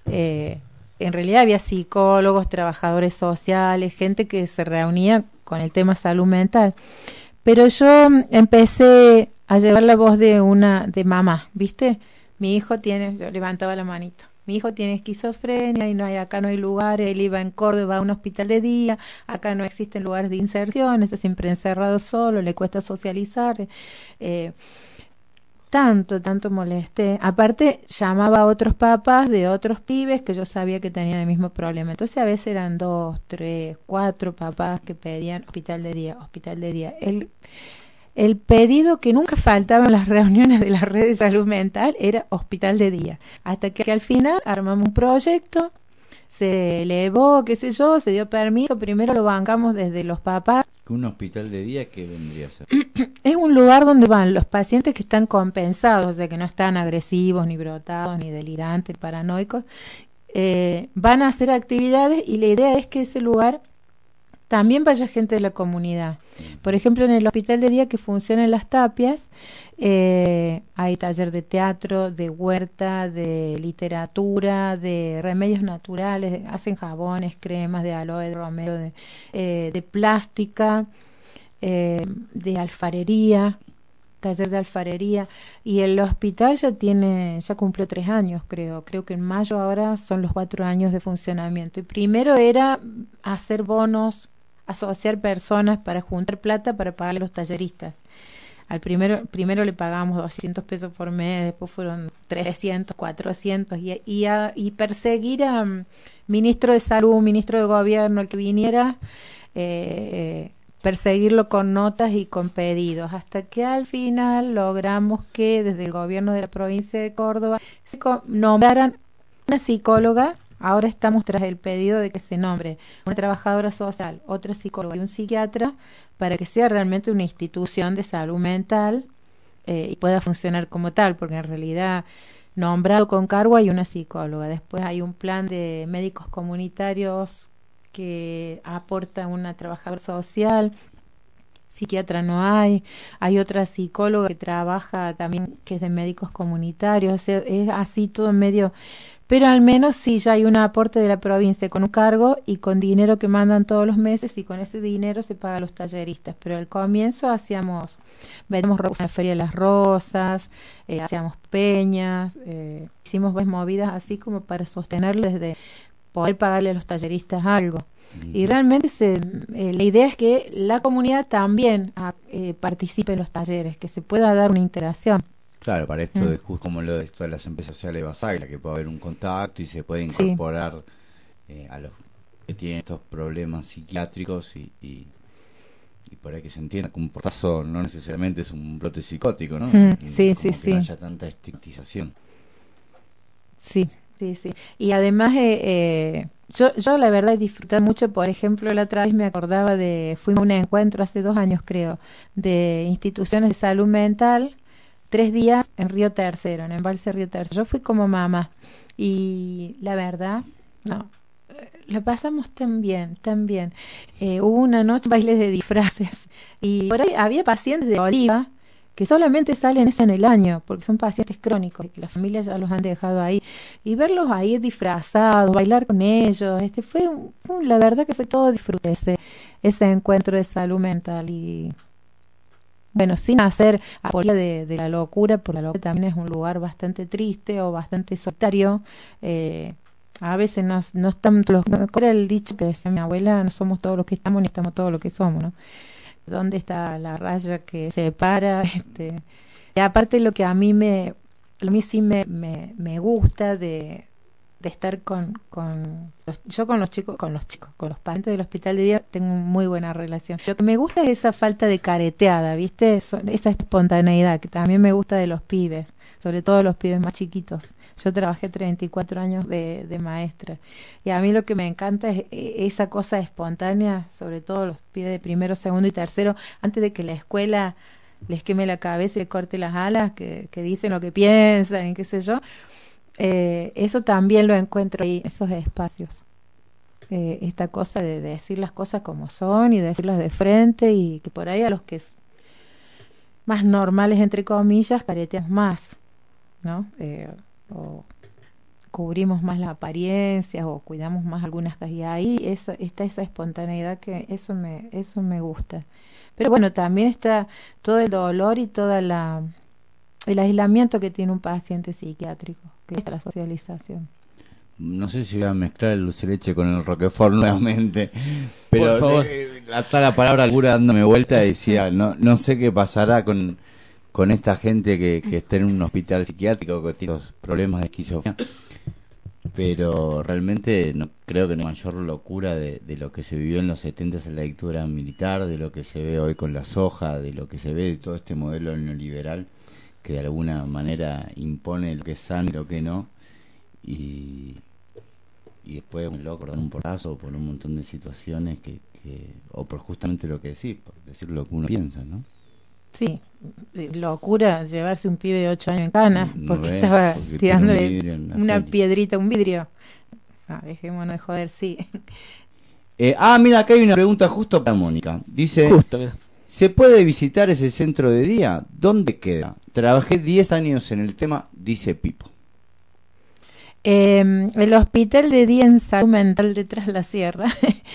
En realidad había psicólogos, trabajadores sociales, gente que se reunía con el tema salud mental. Pero yo empecé a llevar la voz de mamá, ¿viste? Mi hijo yo levantaba la manito. Mi hijo tiene esquizofrenia y acá no hay lugares. Él iba en Córdoba a un hospital de día, acá no existen lugares de inserción, está siempre encerrado solo, le cuesta socializar. Tanto molesté. Aparte, llamaba a otros papás de otros pibes que yo sabía que tenían el mismo problema. Entonces, a veces eran 2, 3, 4 papás que pedían hospital de día. El pedido que nunca faltaba en las reuniones de la red de salud mental era hospital de día. Hasta que al final armamos un proyecto, se elevó, qué sé yo, se dio permiso. Primero lo bancamos desde los papás. ¿Un hospital de día qué vendría a ser? Es un lugar donde van los pacientes que están compensados, o sea, que no están agresivos, ni brotados, ni delirantes, paranoicos. Van a hacer actividades y la idea es que ese lugar también vaya gente de la comunidad. Por ejemplo, en el hospital de día que funciona en Las Tapias, hay taller de teatro, de huerta, de literatura, de remedios naturales, hacen jabones, cremas de aloe, de romero, de plástica, de alfarería, taller de alfarería. Y el hospital ya cumplió 3 años, creo que en mayo ahora son los 4 años de funcionamiento. Y primero era hacer bonos, asociar personas para juntar plata para pagarle a los talleristas. Al primero le pagábamos 200 pesos por mes, después fueron 300, 400 y perseguir a ministro de salud, ministro de gobierno, el que viniera, perseguirlo con notas y con pedidos, hasta que al final logramos que desde el gobierno de la provincia de Córdoba se nombraran una psicóloga. Ahora estamos tras el pedido de que se nombre una trabajadora social, otra psicóloga y un psiquiatra para que sea realmente una institución de salud mental y pueda funcionar como tal, porque en realidad nombrado con cargo hay una psicóloga. Después hay un plan de médicos comunitarios que aporta una trabajadora social, psiquiatra no hay otra psicóloga que trabaja también, que es de médicos comunitarios, o sea, es así todo medio. Pero al menos sí ya hay un aporte de la provincia con un cargo y con dinero que mandan todos los meses, y con ese dinero se paga a los talleristas. Pero al comienzo vendíamos rosas en la Feria de las Rosas, hacíamos peñas, hicimos varias movidas así como para sostenerlo desde poder pagarle a los talleristas algo. Y realmente la idea es que la comunidad también participe en los talleres, que se pueda dar una interacción. Claro, para esto de como lo de esto de las empresas sociales de Basaglia, que puede haber un contacto y se puede incorporar a los que tienen estos problemas psiquiátricos y por ahí que se entienda que un portazo no necesariamente es un brote psicótico, ¿no? Sí. No haya tanta estigmatización. Sí. Y además, yo la verdad he disfrutado mucho. Por ejemplo, la otra vez me acordaba fuimos a un encuentro hace 2 años, creo, de instituciones de salud mental, 3 días en Río Tercero, en Embalse Río Tercero. Yo fui como mamá y la verdad, la pasamos tan bien. Hubo una noche bailes de disfraces y por ahí había pacientes de Oliva que solamente salen en el año porque son pacientes crónicos y que las familias ya los han dejado ahí, y verlos ahí disfrazados, bailar con ellos, la verdad que fue todo disfrute ese encuentro de salud mental. Y bueno, sin hacer apología de la locura, porque la locura también es un lugar bastante triste o bastante solitario. A veces no estamos ¿cuál era el dicho que decía mi abuela? No somos todos los que estamos ni estamos todos los que somos, ¿no? ¿Dónde está la raya que separa? Y aparte lo que a mí sí me gusta de estar con los chicos, con los pacientes del hospital de día, tengo muy buena relación. Lo que me gusta es esa falta de careteada, ¿viste? Esa espontaneidad que también me gusta de los pibes, sobre todo los pibes más chiquitos. Yo trabajé 34 años de maestra y a mí lo que me encanta es esa cosa espontánea, sobre todo los pibes de primero, segundo y tercero, antes de que la escuela les queme la cabeza y les corte las alas, que dicen lo que piensan y qué sé yo. Eso también lo encuentro ahí, esos espacios. Esta cosa de decir las cosas como son y decirlas de frente, y que por ahí a los que es más normales, entre comillas, careteamos más, ¿no? O cubrimos más las apariencias o cuidamos más algunas cosas, y ahí está esa espontaneidad, que eso me gusta. Pero bueno, también está todo el dolor y todo el aislamiento que tiene un paciente psiquiátrico, que es la socialización. No sé si voy a mezclar el dulce leche con el Roquefort nuevamente, pero hasta la palabra locura dándome vuelta, decía, no sé qué pasará con esta gente que está en un hospital psiquiátrico, que tiene los problemas de esquizofrenia, pero realmente no creo que no hay mayor locura de lo que se vivió en los 70s en la dictadura militar, de lo que se ve hoy con la soja, de lo que se ve de todo este modelo neoliberal que de alguna manera impone lo que es sano y lo que no, y después un loco por un portazo o por un montón de situaciones o por justamente lo que decís, por decir lo que uno piensa, ¿no? Sí, locura llevarse un pibe de 8 años en cana porque estaba tirándole una piedrita a un vidrio. Dejémonos de joder, sí. Mira, acá hay una pregunta justo para Mónica. Dice, ¿se puede visitar ese centro de día? ¿Dónde queda? Trabajé 10 años en el tema, dice Pipo. El hospital de día en salud mental de Tras la Sierra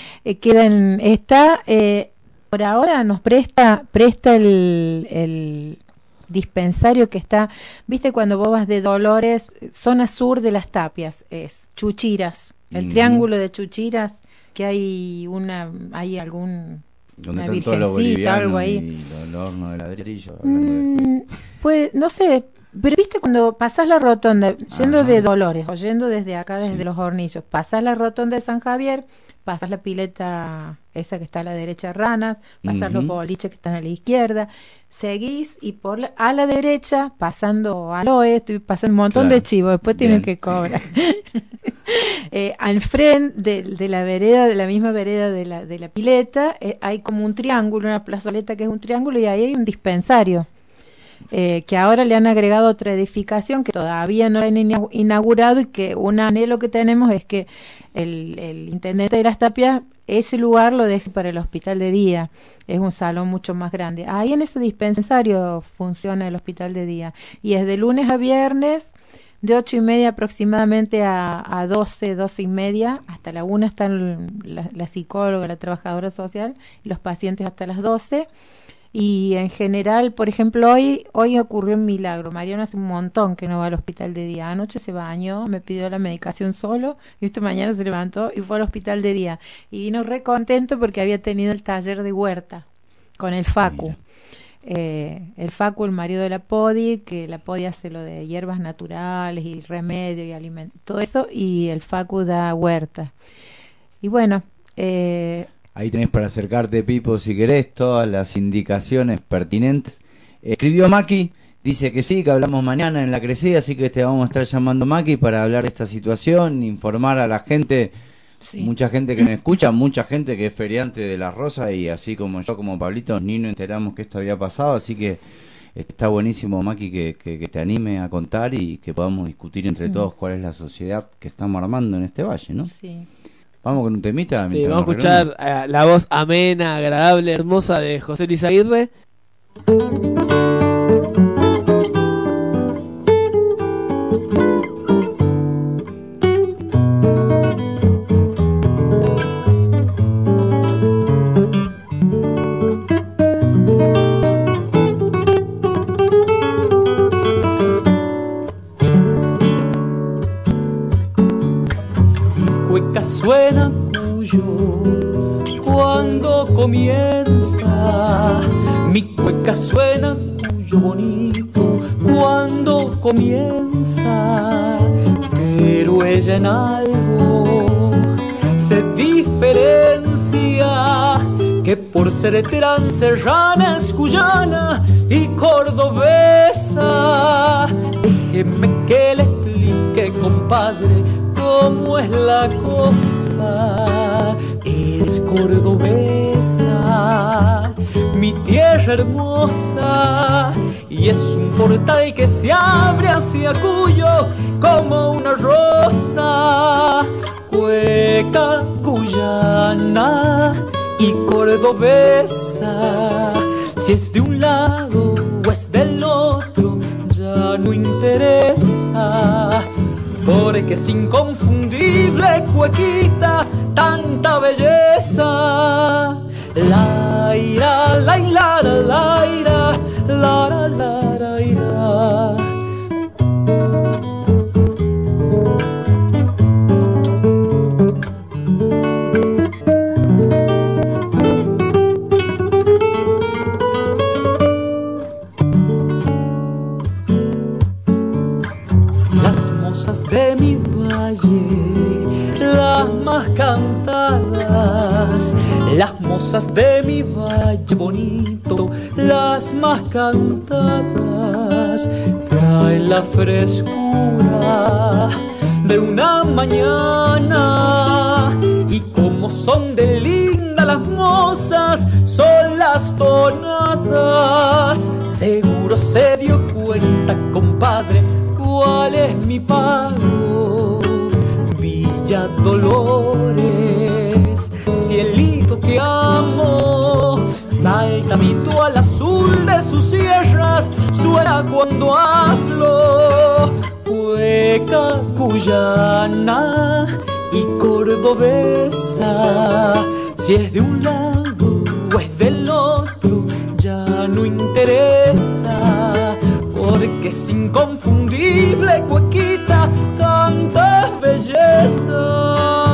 por ahora nos presta el dispensario que está, viste, cuando vos vas de Dolores, zona sur de Las Tapias, es Chuchiras, el triángulo de Chuchiras, que hay algún donde una están todos los virgencita, algo ahí. Y el horno de ladrillo. Pues no sé, pero viste cuando pasás la rotonda, yendo de Dolores o yendo desde acá, desde los Hornillos, pasás la rotonda de San Javier, pasás la pileta esa que está a la derecha, Ranas, pasás los boliches que están a la izquierda, seguís y a la derecha, pasando Aloe, estoy pasando un montón de chivos, después tienen que cobrar. Al frente de la vereda, de la misma vereda de la pileta, hay como un triángulo, una plazoleta que es un triángulo, y ahí hay un dispensario. Que ahora le han agregado otra edificación que todavía no han inaugurado, y que un anhelo que tenemos es que el intendente de Las Tapias ese lugar lo deje para el hospital de día. Es un salón mucho más grande. Ahí en ese dispensario funciona el hospital de día, y es de lunes a viernes de 8:30 aproximadamente a 12:30, hasta la 1 están la psicóloga, la trabajadora social, y los pacientes hasta las 12. Y en general, por ejemplo, hoy ocurrió un milagro. Mariano hace un montón que no va al hospital de día. Anoche se bañó, me pidió la medicación solo, y esta mañana se levantó y fue al hospital de día. Y vino re contento porque había tenido el taller de huerta con el Facu. El Facu, el marido de la Podi, que la Podi hace lo de hierbas naturales y remedio y alimento, todo eso, y el Facu da huerta. Y bueno, ahí tenés para acercarte, Pipo, si querés, todas las indicaciones pertinentes. Escribió Maki, dice que sí, que hablamos mañana en La Crecida, así que te vamos a estar llamando, Maki, para hablar de esta situación, informar a la gente, sí. Mucha gente que me escucha, mucha gente que es feriante de La Rosa, y así como yo, como Pablito, ni nos enteramos que esto había pasado, así que está buenísimo, Maki, que te anime a contar y que podamos discutir entre todos cuál es la sociedad que estamos armando en este valle, ¿no? Sí. Vamos con un temita. Sí, vamos a escuchar la voz amena, agradable, hermosa de José Luis Aguirre. Cueca suena cuyo cuando comienza, mi cueca suena cuyo bonito cuando comienza, pero ella en algo se diferencia, que por ser serrana es cuyana y cordobesa. Déjeme que le explique, compadre, cómo es la cosa. Es cordobesa, mi tierra hermosa, y es un portal que se abre hacia Cuyo como una rosa. Cueca cuyana y cordobesa, si es de un lado o es del otro ya no interesa, porque es inconfundible, cuequita, tanta belleza. La ira, la ira, la ira, la la ira. De mi valle, las más cantadas, las mozas de mi valle bonito, las más cantadas, traen la frescura de una mañana, y como son de lindas las mozas, son las tonadas. Seguro se dio cuenta, compadre, ¿cuál es mi pago? Villa Dolores, cielito que amo, saltamito al azul de sus sierras, suena cuando hablo. Cueca cuyana y cordobesa, si es de un lado o es del otro, ya no interesa, porque es inconfundible, cuequita, tanta belleza.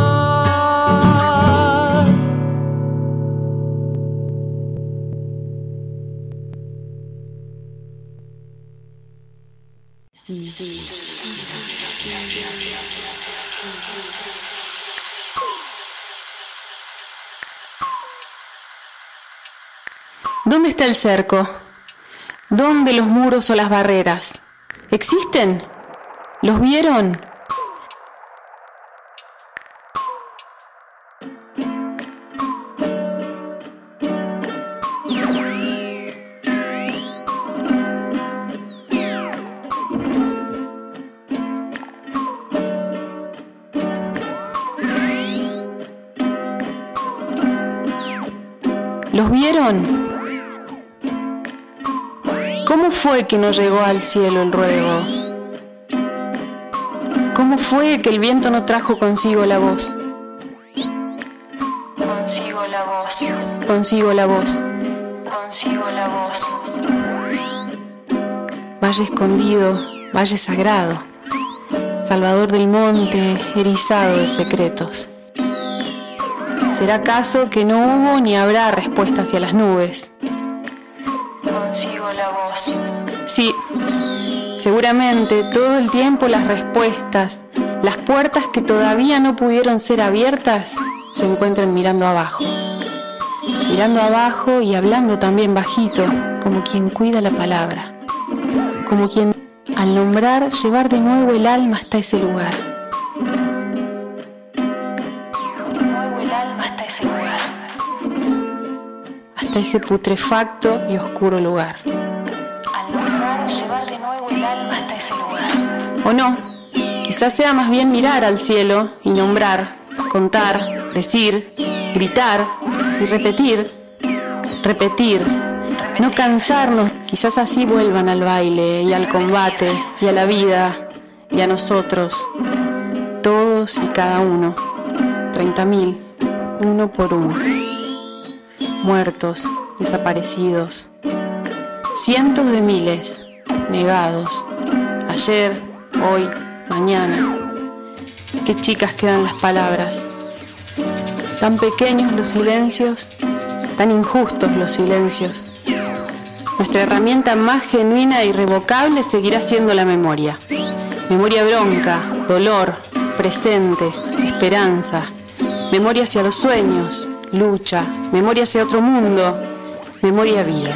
¿Dónde está el cerco? ¿Dónde los muros o las barreras? ¿Existen? ¿Los vieron? ¿Los vieron? ¿Cómo fue que no llegó al cielo el ruego? ¿Cómo fue que el viento no trajo consigo la voz? Consigo la voz. Consigo la voz. Consigo la voz. valle escondido, valle sagrado, salvador del monte, erizado de secretos. ¿Será acaso que no hubo ni habrá respuesta hacia las nubes? Consigo la voz. Sí, seguramente todo el tiempo las respuestas, las puertas que todavía no pudieron ser abiertas, se encuentran mirando abajo. Mirando abajo y hablando también bajito, como quien cuida la palabra. Como quien, al nombrar, llevar de nuevo el alma hasta ese lugar. Hasta ese putrefacto y oscuro lugar. Al nombrar, llevar de nuevo el alma hasta ese lugar. O no, quizás sea más bien mirar al cielo y nombrar, contar, decir, gritar y repetir. Repetir, no cansarnos, quizás así vuelvan al baile y al combate y a la vida y a nosotros, todos y cada uno, 30.000, uno por uno. Muertos, desaparecidos, cientos de miles, negados, ayer, hoy, mañana. Qué chicas quedan las palabras, tan pequeños los silencios, tan injustos los silencios. Nuestra herramienta más genuina e irrevocable seguirá siendo la memoria. Memoria bronca, dolor, presente, esperanza, memoria hacia los sueños, lucha, memoria hacia otro mundo, memoria vida.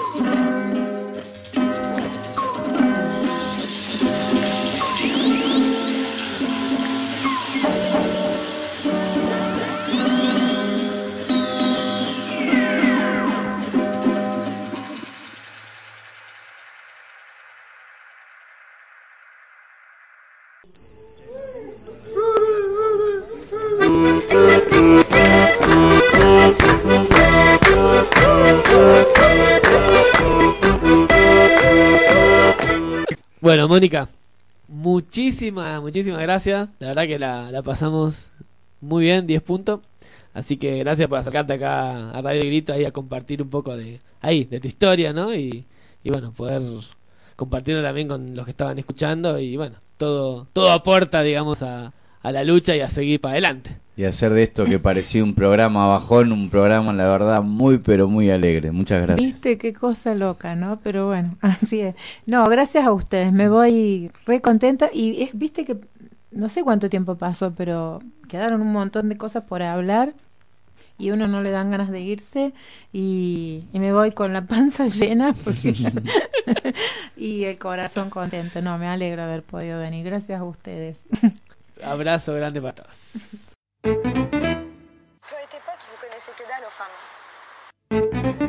Bueno, Mónica, muchísimas gracias. La verdad que la pasamos muy bien, 10 puntos. Así que gracias por acercarte acá a Radio Grito ahí a compartir un poco de tu historia, ¿no? Y bueno, poder compartirlo también con los que estaban escuchando. Y bueno, todo aporta, digamos, a la lucha y a seguir para adelante. Y hacer de esto que parecía un programa bajón, un programa, la verdad, muy pero muy alegre. Muchas gracias. Viste, qué cosa loca, ¿no? Pero bueno, así es. No, gracias a ustedes, me voy re contenta. Y viste que, no sé cuánto tiempo pasó, pero quedaron un montón de cosas por hablar y uno no le dan ganas de irse y me voy con la panza llena porque y el corazón contento. No, me alegro haber podido venir. Gracias a ustedes. Abrazo grande para todos. Toi et tes potes, vous connaissez que dalle aux femmes.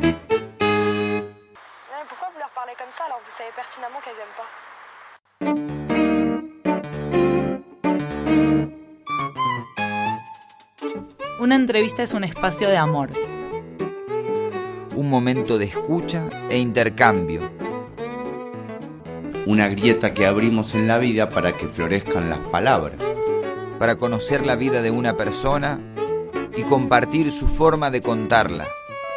Non mais pourquoi vous leur parlez comme ça alors que vous savez pertinemment qu'elles aiment pas? Una entrevista es un espacio de amor. Un momento de escucha e intercambio. Una grieta que abrimos en la vida para que florezcan las palabras. Para conocer la vida de una persona y compartir su forma de contarla.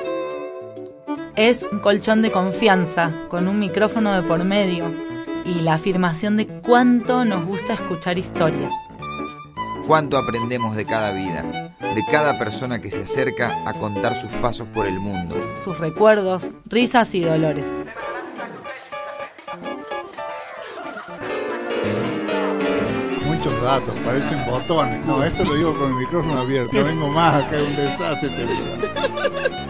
Es un colchón de confianza, con un micrófono de por medio y la afirmación de cuánto nos gusta escuchar historias. Cuánto aprendemos de cada vida, de cada persona que se acerca a contar sus pasos por el mundo. Sus recuerdos, risas y dolores. Muchos datos, parecen botones. No, esto lo digo con el micrófono abierto. No vengo más acá, es un desastre este video.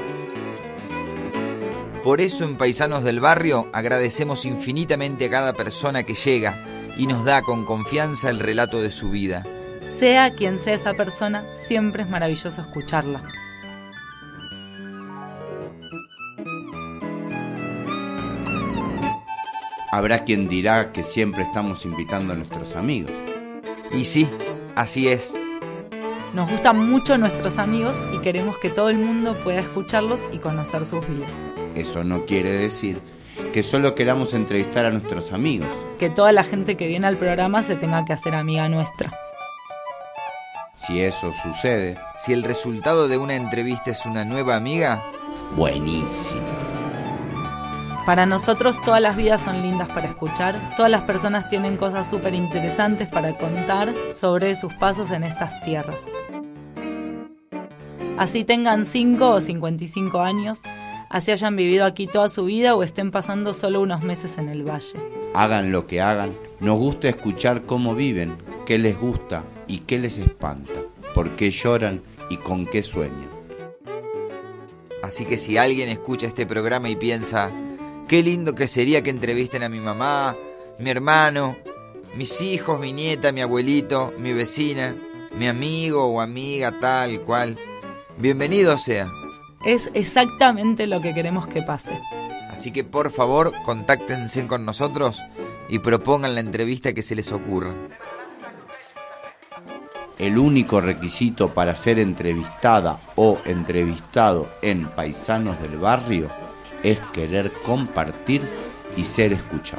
Por eso en Paisanos del Barrio agradecemos infinitamente a cada persona que llega y nos da con confianza el relato de su vida. Sea quien sea esa persona, siempre es maravilloso escucharla. Habrá quien dirá que siempre estamos invitando a nuestros amigos. Y sí, así es. Nos gustan mucho nuestros amigos y queremos que todo el mundo pueda escucharlos y conocer sus vidas. Eso no quiere decir que solo queramos entrevistar a nuestros amigos. Que toda la gente que viene al programa se tenga que hacer amiga nuestra. Si eso sucede, si el resultado de una entrevista es una nueva amiga, buenísimo. Para nosotros todas las vidas son lindas para escuchar, todas las personas tienen cosas súper interesantes para contar sobre sus pasos en estas tierras. Así tengan 5 o 55 años, así hayan vivido aquí toda su vida o estén pasando solo unos meses en el valle. Hagan lo que hagan, nos gusta escuchar cómo viven, qué les gusta y qué les espanta, por qué lloran y con qué sueñan. Así que si alguien escucha este programa y piensa, qué lindo que sería que entrevisten a mi mamá, mi hermano, mis hijos, mi nieta, mi abuelito, mi vecina, mi amigo o amiga tal cual, bienvenido sea. Es exactamente lo que queremos que pase. Así que por favor, contáctense con nosotros y propongan la entrevista que se les ocurra. El único requisito para ser entrevistada o entrevistado en Paisanos del Barrio es querer compartir y ser escuchado.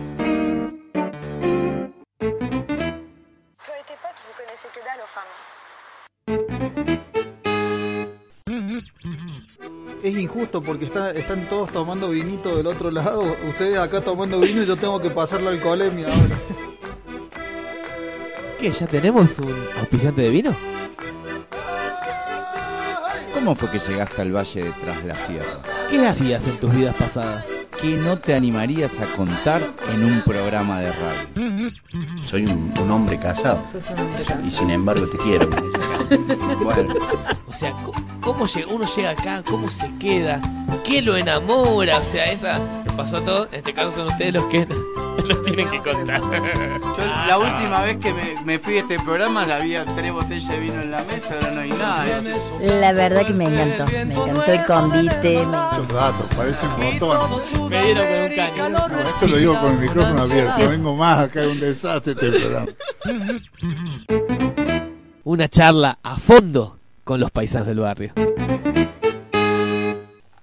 Es injusto porque están todos tomando vinito del otro lado. Ustedes acá tomando vino y yo tengo que pasar la alcoholemia ahora. ¿Qué? ¿Ya tenemos un auspiciante de vino? ¿Cómo fue que llegaste al Valle de Tras la Sierra? ¿Qué hacías en tus vidas pasadas? ¿Qué no te animarías a contar en un programa de radio? Soy un hombre casado. Sos un hombre casado. Y sin embargo te quiero. Bueno, o sea, ¿cómo uno llega acá? ¿Cómo se queda? ¿Qué lo enamora? O sea, esa pasó todo. En este caso son ustedes los que nos tienen que contar. Yo la última vez que me fui de este programa había 3 botellas de vino en la mesa, ahora no hay nada. La verdad que me encantó el convite. Muchos datos, parecen botones. Me dieron con un caño. Esto lo digo con el micrófono abierto, vengo más acá, es un desastre este programa. Una charla a fondo con los paisanos del barrio.